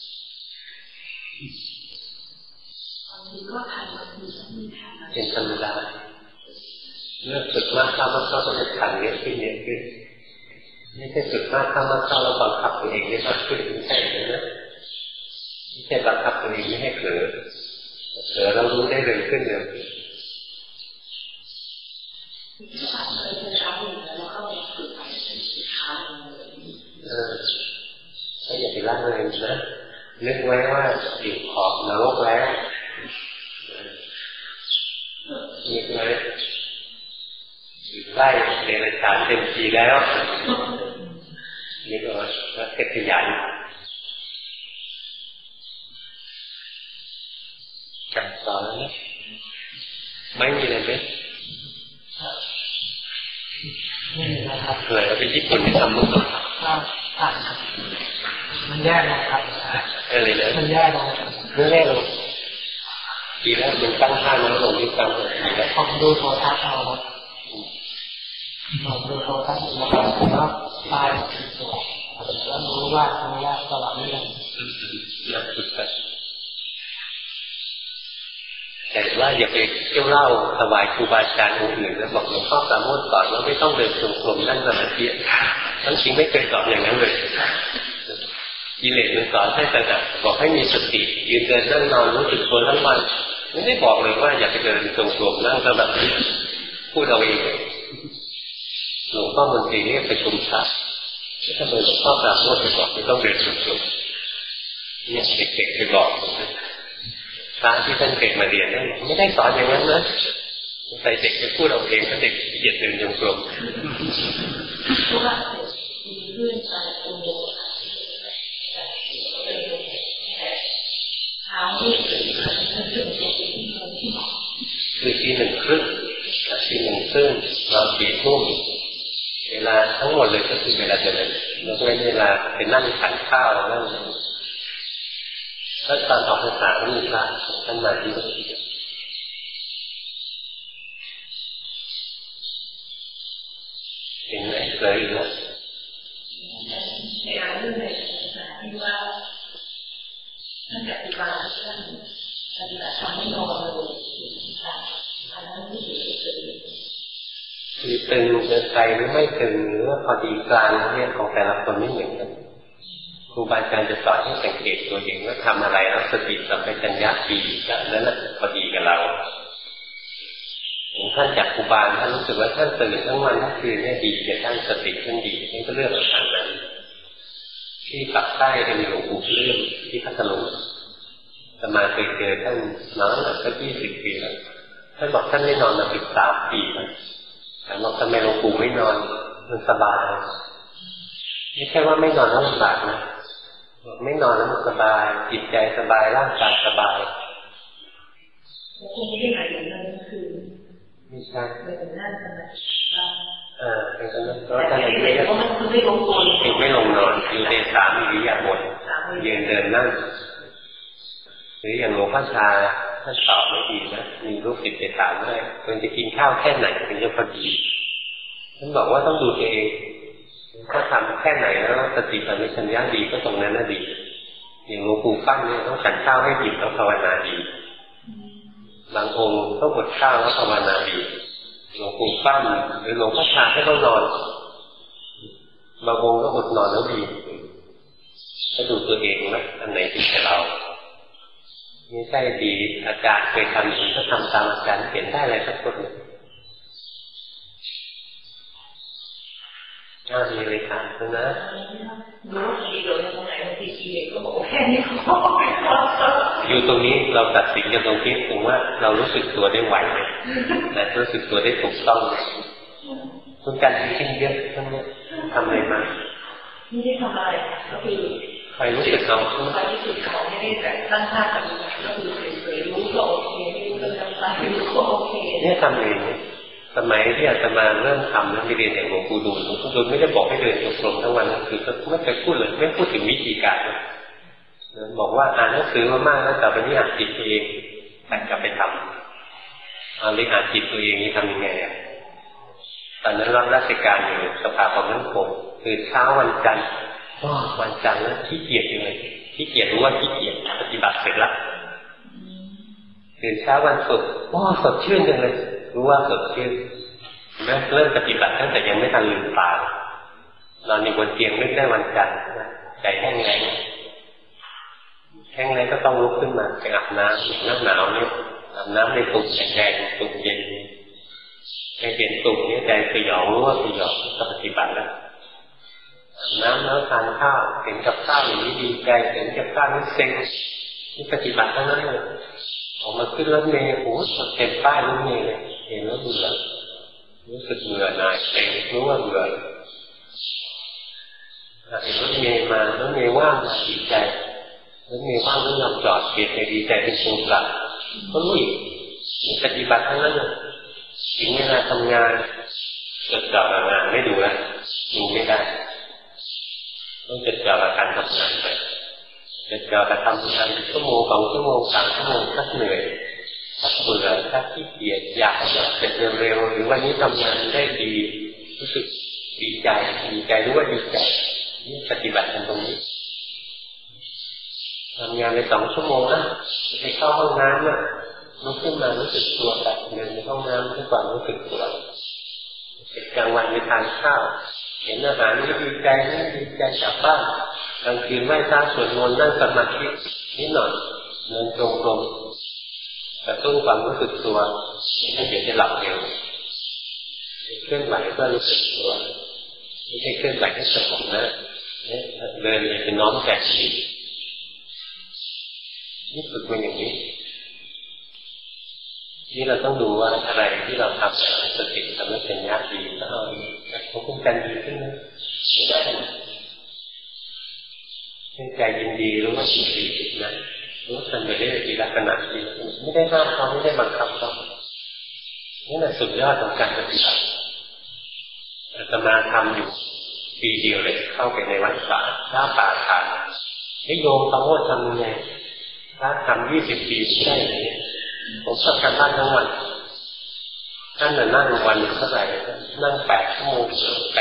เป็นธรรมดาเมื่อฝึกมากเข้ามากเข้าก็จะขันเยอะขึ้นเยอะขึ้นไม่ใช่ฝึกมากเข้ามากเข้าแล้วบังคับตัวเองได้มากขึ้นไม่ใช่เลยนะไม่ใช่บังคับตัวเองไม่ให้เผลอเรารู้ได้เร็วขึ้นเร็วขึ้นก็อย่าไปละเลยนะนึกไว้ว่าอยู่ขอบนรกแล้วนึกไว้อยู่ใกล้เดรัจฉานเต็มทีแล้วนี่ก็ขยันจับต่อแล้วนะไม่มีอะไรไหมไม่มีนะครับเคยไปญี่ปุ่นไปทำลูกครับมันแย่ลงครับอะไรนะมันแย่ลงไม่แย่ลงดีแล้วมันตั้งท่าน้อยลงที่ตั้งเลยผมดูโทรทัศน์เอาครับผมดูโทรทัศน์แล้วตายตัวแล้วรู้ว่าตรงนี้ตลอดนี่เลยน่าสุดครับแต่ว่าอย่าไปเที่ยวเล่าถวายครูบาอาจารย์องค์อื่นแล้วบอกหลวงพ่อปราโมทย์สอนว่าไม่ต้องเดินจงกรมนั่งสมาธิทั้งจริงไม่เคยสอนอย่างนั้นเลยกิเลสมันสอนให้แต่บอกให้มีสติยืนเดินนั่งนอนรู้สึกตัวทั้งวันไม่ได้บอกเลยว่าอย่าไปเดินจงกรมนั่งสมาธิพูดเอาเองหลวงพ่อมนตรีเรียกไปชุมพระทำไมหลวงพ่อปราโมทย์ไปบอกไม่ต้องเดินจงกรมเนี่ยเด็กๆไปบอกพระที่ท่านเก่งมาเรียนนั่นไม่ได้สอนอย่างนั้นนะใส่เด็กไปพูดเอาเองก็เด็กเหยียดเดินจงกรมคือตี 1:30ตี 1:30 นอน4 ทุ่มเวลาทั้งหมดเลยก็คือเวลาเดินแล้วก็เวลาไปนั่งทานข้าวนั่งแล้วตอนออกพรรษาก็มีพระท่านมาที่วัดเห็นไหมเลยนะในอ่านเรื่องในศาสนาที่ว่าท่านปฏิบัติท่านปฏิบัติทำไม่นอนเลยอันนั้นไม่ถือคือตึงเกินไปหรือไม่ตึงหรือว่าพอดีกลางเนี่ยของแต่ละคนไม่เหมือนกันครูบาอาจารย์จะสอนให้สังเกตตัวเองว่าทำอะไรแล้วสติสัมปชัญญะดีก็นั้นพอดีกับเราท่านจากครูบาท่านรู้สึกว่าท่านตื่นทั้งวันทั้งคืนเนี่ยดีจะตั้งสติท่านดีนี่ก็เรื่องของท่านนั้นที่ปากใต้เป็นหลวงปู่เลื่อมที่พัทลุงสมาเคยเจอท่านน้อยก็20 ปีแล้วท่านบอกท่านไม่นอนมา13 ปีแล้วแต่บอกทำไมหลวงปู่ไม่นอนมันสบายไม่ใช่ว่าไม่นอนแล้วลำบากนะไม่นอนแล้วมันสบายจิตใจสบายร่างกายสบายคงไม่ได้หมายถึงนั้นคือไม่ใช่เป็นนั่นเป็นเป็นนั้นเพราะท่านไม่ลงนอนอยู่ใน3 อิริยาบถยืนเดินนั่งหรืออย่างหลวงพ่อชาท่านตอบไม่ดีนะมีลูกศิษย์ไปถามว่าควรจะกินข้าวแค่ไหนถึงจะพอดีท่านบอกว่าต้องดูตัวเองถ้าทำแค่ไหนแล้วสติสัมปชัญญะดีก็ตรงนั้นน่ะดีอย่างหลวงปู่ฟั่นเนี่ยต้องฉันข้าวให้อิ่มแล้วภาวนาดีบางองค์ต้องอดข้าวแล้วภาวนาดีหลวงปู่ฟั่นหรือหลวงพ่อชาให้ต้องนอนบางองค์ก็อดนอนแล้วดีก็ดูตัวเองนะอันไหนที่จะเราไม่ใช่ดีอาจารย์เคยทำสิ่งก็ทำตามอาจารย์เปลี่ยนได้อะไรสักคนหนึ่งมีอะไรถามคุณนะอยู่ตรงนี้เราตัดสินกันตรงที่ตรงว่าเรารู้สึกตัวได้ไหวไหมและรู้สึกตัวได้ถูกต้องคุณการคิดเยอะทั้งนี้ทำอะไรมาไม่ได้ทำอะไรก็คือใครรู้สึกเราใครรู้สึกเขาไม่ได้แต่ตั้งท่าแบบก็คือเฉยๆรู้ก็โอเคไม่รู้เรื่องอะไรรู้ก็โอเคเนี่ยทำเองสมัยที่อาตมาเริ่มทำแล้วไปเรียนอย่างหลวงปู่ดูลหลวงปู่ดูลไม่ได้บอกให้เดินจงกรมทั้งวันคือก็ไม่เคยพูดเลยไม่พูดถึงวิธีการบอกว่าอ่านหนังสือมามากแล้วแต่วันนี้อ่านจิตเองแต่กลับไปทำบริหารจิตตัวเองนี่ทำยังไงอ่ะตอนนั้นรับราชการอยู่สภาความมั่นคงตื่นเช้าวันจันทร์วันจันทร์แล้วขี้เกียจเลยขี้เกียจรู้ว่าขี้เกียจปฏิบัติเสร็จแล้วตื่นเช้าวันศุกร์สดชื่นจังเลยรู้ว่าสดชื่นเริ่มปฏิบัติตั้งแต่ยังไม่ทันลืมตานอนอยู่บนเตียงนึกได้วันจันทร์ใจแห้งแล้งก็ต้องลุกขึ้นมาไปอาบน้ำหนาวเนี่ยอาบน้ำในตุ่มแดงๆตุ่มเย็นในเห็นตุ่มนี้ใจสยองรู้ว่าสยองก็ปฏิบัติแล้วอาบน้ำแล้วทานข้าวเห็นกับข้าวอย่างนี้ดีใจเห็นกับข้าวนี่เซ็งนี่ปฏิบัติทั้งนั้นเลยออกมาขึ้นรถเมล์โอ้โหเต็มป้ายรถเมล์เลยเห็นแล้วเบื่อรู้สึกเบื่อหน่ายเซ็งรู้ว่าเบื่อรถเมล์มารถเมล์ว่างดีใจรถเมล์ว่างแล้วยอมจอดเปลี่ยนไปดีใจเป็นโชว์กลับก็รู้อีกปฏิบัติทั้งนั้นเลยถึงเวลาทำงานจดจ่อกับงานไม่ดูแล้วดูไม่ได้ต้องจดจ่อกับการทำงานไปจดจ่อกับทำงาน1 ชั่วโมง 2 ชั่วโมง 3 ชั่วโมงถ้าเหนื่อยถ้าเบื่อถ้าขี้เกียจอยากจะเสร็จเร็วๆหรือวันนี้ทำงานได้ดีรู้สึกดีใจรู้ว่าดีใจนี่ปฏิบัติกันตรงนี้ทำงานไป2 ชั่วโมงนะไปเข้าห้องน้ำนะลุกขึ้นมารู้สึกตัวแบบเดินในห้องน้ำด้วยความรู้สึกตัวเสร็จกลางวันไปทานข้าวเห็นอาหารนี่ดีใจกลับบ้านกลางคืนไหว้พระสวดมนต์นั่งสมาธินิดหน่อยเดินตรงๆกระตุ้นความรู้สึกตัวให้เดี๋ยวจะหลับเร็วเคลื่อนไหวก็รู้สึกตัวไม่ใช่เคลื่อนไหวให้สงบนะเดินเลยเป็นน้อมใจจิตนี่ฝึกเป็นอย่างนี้นี่เราต้องดูว่าอะไรที่เราทำสติทำให้เป็นญาติดีแล้วเราควบคุมกันดีขึ้นนะได้ให้ใจยินดีรู้ว่าสิ่งดีผิดนะรู้ทันไปได้ดีลักษณะดีไม่ได้ห้ามเขาไม่ได้บังคับเขานี่แหละสุดยอดของการปฏิบัติอาตมาทำอยู่ปีเดียวเลยเข้าไปในวัดป่าหน้าป่าทานให้โยมเขาว่าทำยังไงถ้าทำ20 ปีไม่ได้อย่างนี้ผมชอบการบ้านทั้งวันท่านนั่งวันเท่าไหร่นั่ง8 ชั่วโมง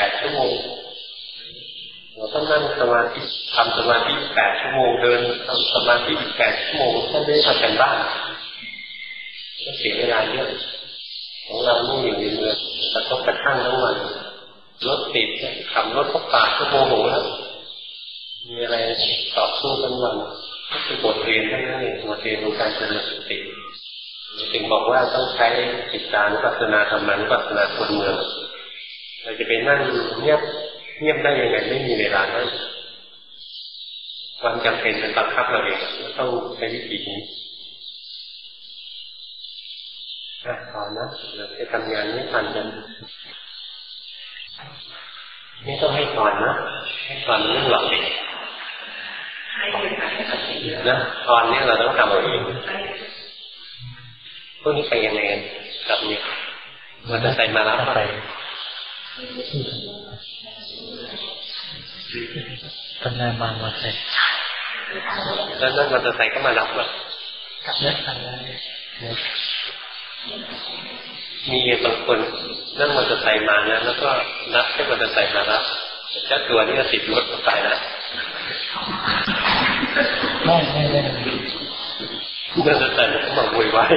เราต้องนั่งสมาธิทำสมาธิ8 ชั่วโมงเดินทำสมาธิอีก8 ชั่วโมงท่านไม่ได้ทำการบ้านก็เสียเวลาเยอะของเรานู่นอยู่ในเมืองกระทบกระทั่งทั้งวันรถติดขับรถเข้าป่าชั่วโมงหนึ่งแล้วมีอะไรต่อสู้ทั้งวันก็คือบทเรียนทั้งนั้นเองบทเรียนของการเจริญสติจึงบอกว่าต้องใช้จิตตานุปัสสนาธรรมานุปัสสนาคนเมืองเราจะไปนั่งเงียบได้ยังไงไม่มีเวลานั่งความจำเป็นมันบังคับเราเองต้องใช้วิธีนี้พอนะเราจะทำงานไม่ทันกันไม่ต้องให้ถอนนะให้ถอนเรื่องหลอกเด็กนะถอนเนี่ยเราต้องทำเอาเองพวกนี้ไปยังไงกับเนี่ยมอเตอร์ไซค์มารับไปตอนนั้นมามอเตอร์ไซค์แล้วนั่งมอเตอร์ไซค์ก็มารับแล้วเนี่ยทำได้มีบางคนนั่งมอเตอร์ไซค์มานะแล้วก็นัดให้มอเตอร์ไซค์มารับเจ้าตัวนี้ติดรถตายนะไม่มอเตอร์ไซค์ก็มาวุ่นวาย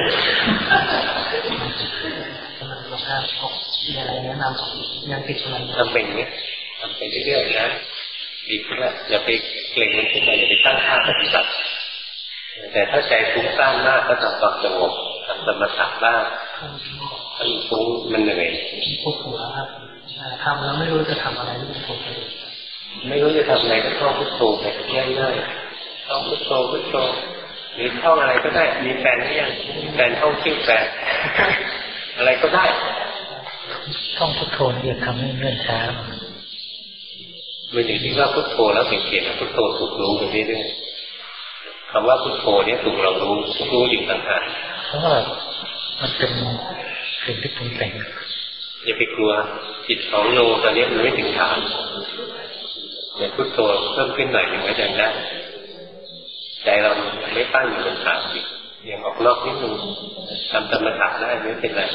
มันบอกว่ามีอะไรแนะนำยังติดอะไรทำเป็นอย่างนี้ทำไปเรื่อยๆนะดีขึ้นแล้วอย่าไปเกรงมันขึ้นมาอย่าไปตั้งค่าปฏิบัติแต่ถ้าใจฟุ้งซ่านมากก็ทำความสงบทำสมถะบ้างถ้าฟุ้งมันเหนื่อยพวกหัวครับทำแล้วไม่รู้จะทำอะไรไม่รู้จะทำอะไรก็ท่องพุทโธไปง่ายๆท่องพุทโธหรือท่องอะไรก็ได้มีแฟนหรือยังแฟนท่องชื่อแฟนอะไรก็ได้ท่องพุทโธเนี่ยทำให้เงื่อนช้าไม่ถึงที่ว่าพุทโธแล้วสังเกตว่าพุทโธถูกรู้ไปเรื่อยๆคำว่าพุทโธเนี่ยถูกเรารู้อยู่ต่างหากเพราะว่ามันเป็นสิ่งที่ปรุงแต่งอย่าไปกลัวจิตของโลตอนนี้มันไม่ถึงฐานเนี่ยพุทโธเพิ่มขึ้นหน่อยหนึ่งก็ยังได้ใจเราไม่ตั้งอยู่บนฐานอีกอย่างออกนอกนิดนึงทำธรรมะได้ไม่เป็นไร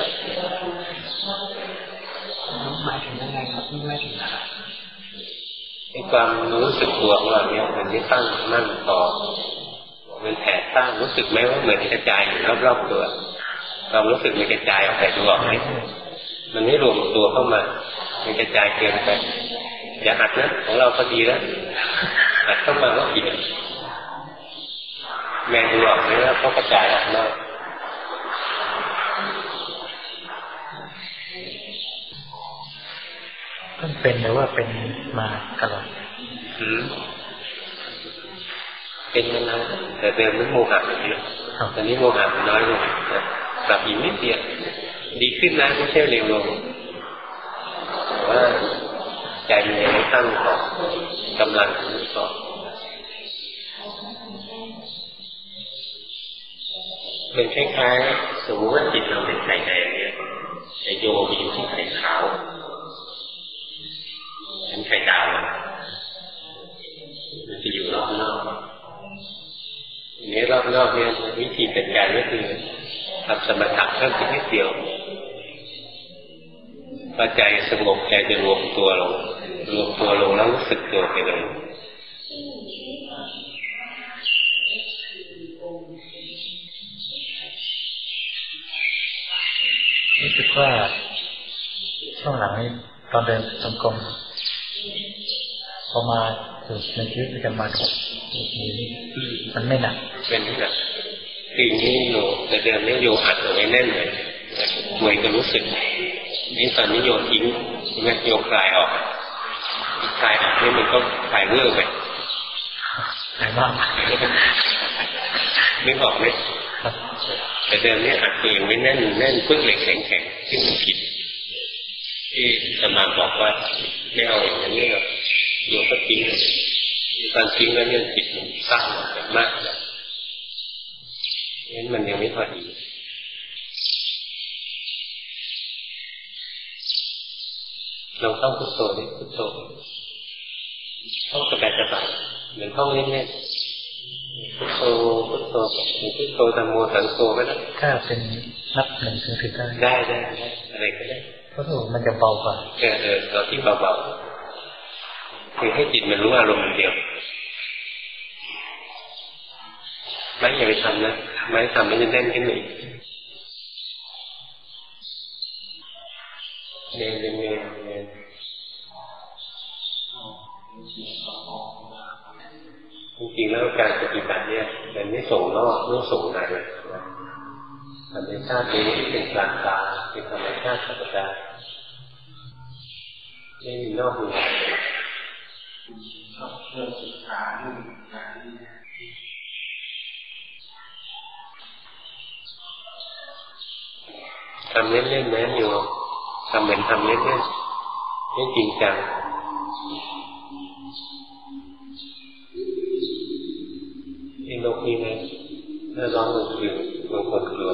หมายถึงยังไงครับไม่หมายถึงอะไรไอ้ความรู้สึกตัวของเราเนี่ยมันไม่ตั้งมั่นพอมันแผ่ตั้งรู้สึกไหมว่าเหมือนกระจายอยู่รอบๆตัวเรารู้สึกมันกระจายออกไปดูออกไหมมันไม่รวมตัวเข้ามามันกระจายเกินไปอย่าหัดนะของเราพอดีแล้วหัดเข้ามาก็ผิดแม่ดูออกไหมว่าเขากระจายออกมาต้องเป็นหรือว่าเป็นมาตลอดเป็นมานานแต่เดิมมันโมหะอย่างนี้ตอนนี้โมหะมันน้อยลงนะปรับอีกนิดเดียวดีขึ้นนะไม่ใช่เร็วลงแต่ว่าใจมันยังไม่ตั้งพอกำลังไม่พอเป็นคล้ายๆสมมติว่าจิตเราเป็นไข่แดงเนี่ยไอ้โยมีอยู่ที่ไข่ขาวเป็นไข่ดาวมันจะอยู่รอบนอกอย่างนี้รอบนอกเนี่ยวิธีจัดการก็คือทำสมถะเพิ่มขึ้นนิดเดียวพอใจสงบใจจะรวมตัวลงแล้วรู้สึกตัวไปเลยรู้สึกว่าช่วงหลังนี้ตอนเดินจงกรมพอมาถึงในชีวิตประจำวันมันไม่หนักเป็นไม่หนักคืออย่างนี้โยแต่เดิมนี่โยอัดเอาไว้แน่นเลยเหมือนกับรู้สึกนี่ตอนนี้โยทิ้งใช่ไหมโยคลายออกนี่มันก็คลายเรื่องไปคลายบ้างนึกออกไหมแต่เดิมนี่อัดตัวเองไว้แน่นพึ่งเหล็กแข็งที่มันผิดที่สมาบอกว่าไม่เอาอย่างนี้หรอกโยก็ทิ้งตอนทิ้งแล้วเนี่ยจิตมันสร้างแบบมากนะงั้นมันยังไม่พอดีเราต้องพุทโธดิพุทโธต้องสบายเหมือนท่องเล่นๆพุทโธพุทโธพุทโธธัมโมสังโฆก็ได้ถ้าเป็นนับหนึ่งถึง10 ได้อะไรก็ได้เพราะมันจะเบากว่าเราที่เบาๆคือให้จิตมันรู้อารมณ์เดียวไม่อย่าไปทำนะไม่ทำมันจะแน่นขึ้นอีกเรียนจริงๆแล้วการปฏิบัติเนี่ยมันไม่ส่งนอกไม่ส่งในธรรมชาตินี้ที่เป็นกลางกายเป็นธรรมชาติธรรมดาไม่มีนอกมีในเรื่องศึกษาเรื่องการทำเล่นๆนะโยมทำเหมือนทำเล่นๆไม่จริงจังที่นกนี่นะถ้าร้องกลางคืนบางคนกลัว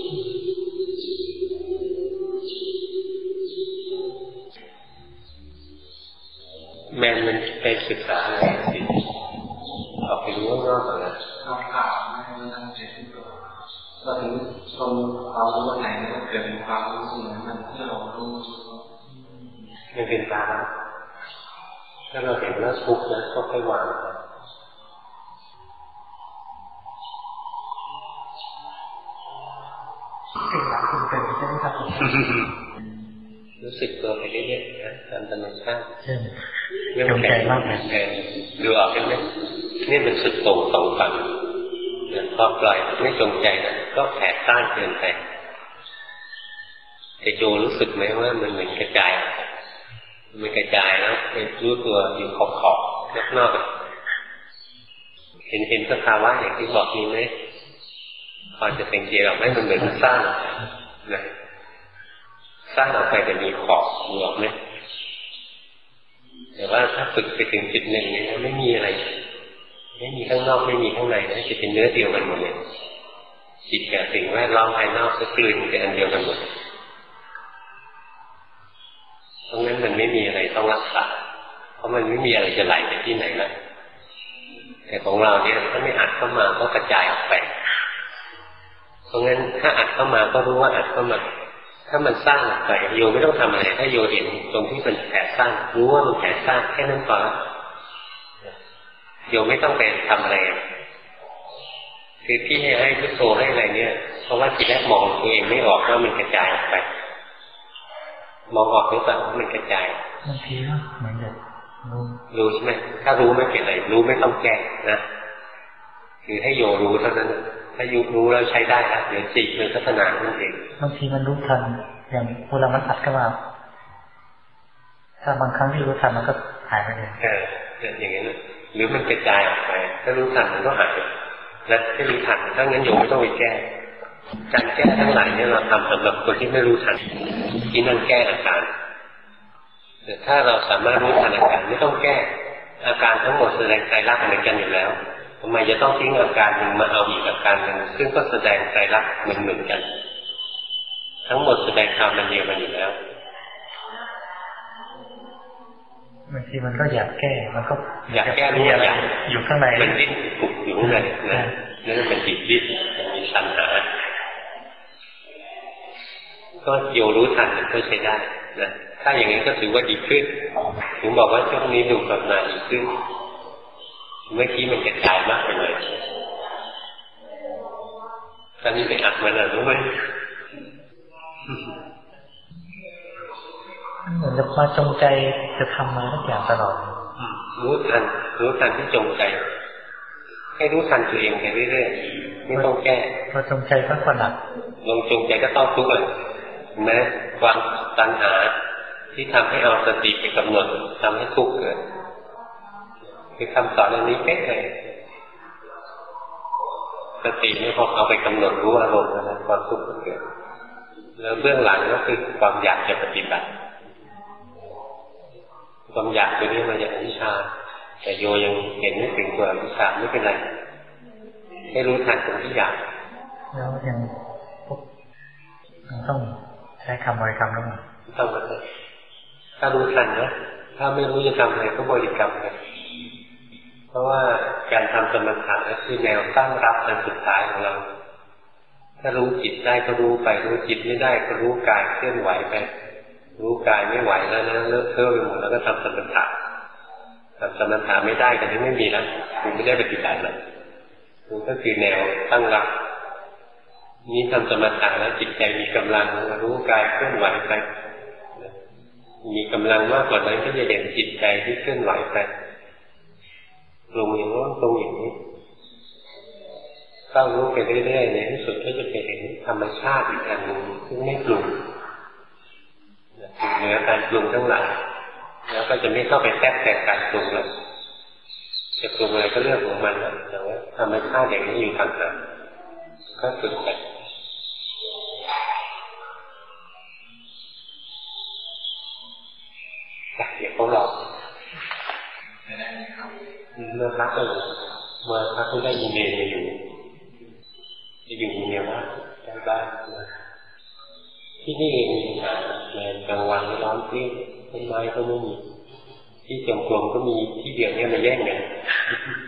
แมนมันไปศึกษาอะไรสิออกไปรู้นอกอะไรไม่ตั้งใจที่ตัวเราถึงชมความรู้ว่าไหนมันเกิดเป็นความรู้สึกเหมือนมันที่เรารู้มันเป็นตาถ้าเราเห็นว่าทุกข์นะก็ค่อยวางสิ่งหลังที่เป็นใช่ไหมครับรู้สึกตัวไปเรื่อยๆนะตามธรรมชาติเรื่องแข็งมากเลยดูออกใช่ไหมนี่มันสุดโต่งสองฝั่งพอปล่อยไม่จงใจนะก็แผ่ต้านเกินไปแต่โยรู้สึกไหมว่ามันเหมือนกระจายมันกระจายแล้วไปรู้ตัวอยู่ขอบนอกเห็นสภาวะอย่างที่บอกนี้ไหมพอจะเป็นเจเราไม่มันเหมือนสร้างนะสร้างออกไปจะมีขอบมีออกไหมแต่ว่าถ้าฝึกไปถึงจุดหนึ่งเนี่ยไม่มีอะไรไม่มีข้างนอกไม่มีข้างในนะจะเป็นเนื้อเดียวกันหมดเลยจิตกับสิ่งแวดล้อมภายนอกจะกลืนเป็นอันเดียวกันหมดเพราะงั้นมันไม่มีอะไรต้องรักษาเพราะมันไม่มีอะไรจะไหลไปที่ไหนนะแต่ของเราเนี่ยถ้าไม่หัดเข้ามาก็กระจายออกไปราะงั้นถ้าอัดเข้ามาก็รู้ว่าอัดเข้ามาถ้ามันสร้างไปโยไม่ต้องทำอะไรถ้าโยเห็นตรงที่มันแผลสร้างรู้ว่ามันแผลสร้างแค่นั้นพอโยไม่ต้องไปทำอะไรคือพี่ให้พุทโธให้อะไรเนี่ยเพราะว่าทีแรกมองตัวเองไม่ออกว่ามันกระจายออกไปมองออกหรือเปล่าว่ามันกระจายบางทีก็เหมือนกับรู้ใช่ไหมถ้ารู้ไม่เป็นไรรู้ไม่ต้องแก้นะคือให้โยรู้เท่านั้นถ้ายุรู้แล้วใช้ได้แล้วเดี๋ยวจิตมันพัฒนาขึ้นเองบางทีมันรู้ทันอย่างเวลามันอัดเข้ามาถ้าบางครั้งที่รู้ทันมันก็หายไปเลยอย่างนี้นะหรือมันกระจายออกไปถ้ารู้ทันมันก็หายและถ้ารู้ทันถ้างั้นโยไม่ต้องไปแก้การแก้ทั้งหลายเนี่ยเราทำสำหรับคนที่ไม่รู้ทันที่นั่งแก้อาการแต่ถ้าเราสามารถรู้ทันอาการไม่ต้องแก้อาการทั้งหมดแสดงไตรลักษณ์เหมือนกันอยู่แล้วทำไมจะต้องทิ้งอาการหนึ่งมาเอาอีกอาการหนึ่งซึ่งก็แสดงไตรลักษณ์เหมือนกันทั้งหมดแสดงธรรมมันเดียวกันอยู่แล้วบางทีมันก็อยากแก้มันก็อยากแก้มีอะไรอยู่ข้างในมันดิ้นปุกอยู่ข้างในนะนั่นเป็นจิตดิ้นมีสัญหาก็โยรู้ทันมันก็ใช้ได้นะถ้าอย่างนี้ก็ถือว่าดีขึ้นผมบอกว่าช่วงนี้ดูแบบนาดีขึ้นเมื่อกี้มันกระจายมากไปเลยตอนนี้ไปอัดมันรู้ไหมเหมือนกับมาจงใจจะทำมาทุกอย่างตลอดรู้ทันที่จงใจให้รู้ทันตัวเองไปเรื่อยๆไม่ต้องแก้พอจงใจก็ขนัดลงจงใจก็ต้องทุกข์เลยแม้ความตัณหาที่ทำให้เอาสติไปกำหนดทำให้ทุกข์เกิดคือคำสอนอันนี้เป๊ะเลยสตินี่พอเอาไปกำหนดรู้อารมณ์แล้วความทุกข์เกิดแล้วเบื้องหลังก็คือความอยากจะปฏิบัติความอยากตัวนี้มาจากอวิชชาแต่โยยังเห็นไม่ถึงตัวอวิชชาไม่เป็นไรให้รู้ทันตรงที่อยากแล้วยังต้องใช้คำบริกรรมแล้วมั้ยต้องเลยถ้ารู้ทันนะถ้าไม่รู้จะทำอะไรก็บริกรรมเลยเพราะว่าการทำสมถะนั่นคือแนวตั้งรับอันสุดท้ายของเราถ้ารู้จิตได้ก็รู้ไปรู้จิตไม่ได้ก็รู้กายเคลื่อนไหวไปรู้กายไม่ไหวแล้วนะเลิกเทอะไปหมดแล้วก็ทำสมถะทำสมถะไม่ได้กันนี้ไม่มีแล้วคุณไม่ได้ปฏิบัติแล้วคุณก็คือแนวตั้งรับนี้ทำสมถะแล้วจิตใจมีกำลังรู้กายเคลื่อนไหวไปมีกำลังมากกว่านั้นก็จะเห็นจิตใจที่เคลื่อนไหวไปลงอย่างนั้นตรงอย่างนี้เข้ารู้ไปเรื่อยๆในที่สุดก็จะไปเห็นธรรมชาติอีกอันหนึ่งซึ่งไม่ปรุงเหนือการปรุงทั้งหลายแล้วก็จะไม่เข้าไปแทรกแต่งการปรุงเลยจะปรุงอะไรก็เรื่องของมันแต่ว่าธรรมชาติอย่างนี้อยู่ทางนั้นก็ฝึกไปเดี๋ยวพวกเราเมื่อพักก็เมื่อพักก็ได้ยินเองมาอยู่จะอยู่เมียว่าใกล้บ้านที่นี่เองมีปัญหาแรงกลางวันร้อนเปรี้ยต้นไม้ก็ไม่มีที่จมกลมก็มีที่เดียวเนี่ยมาแย่งกัน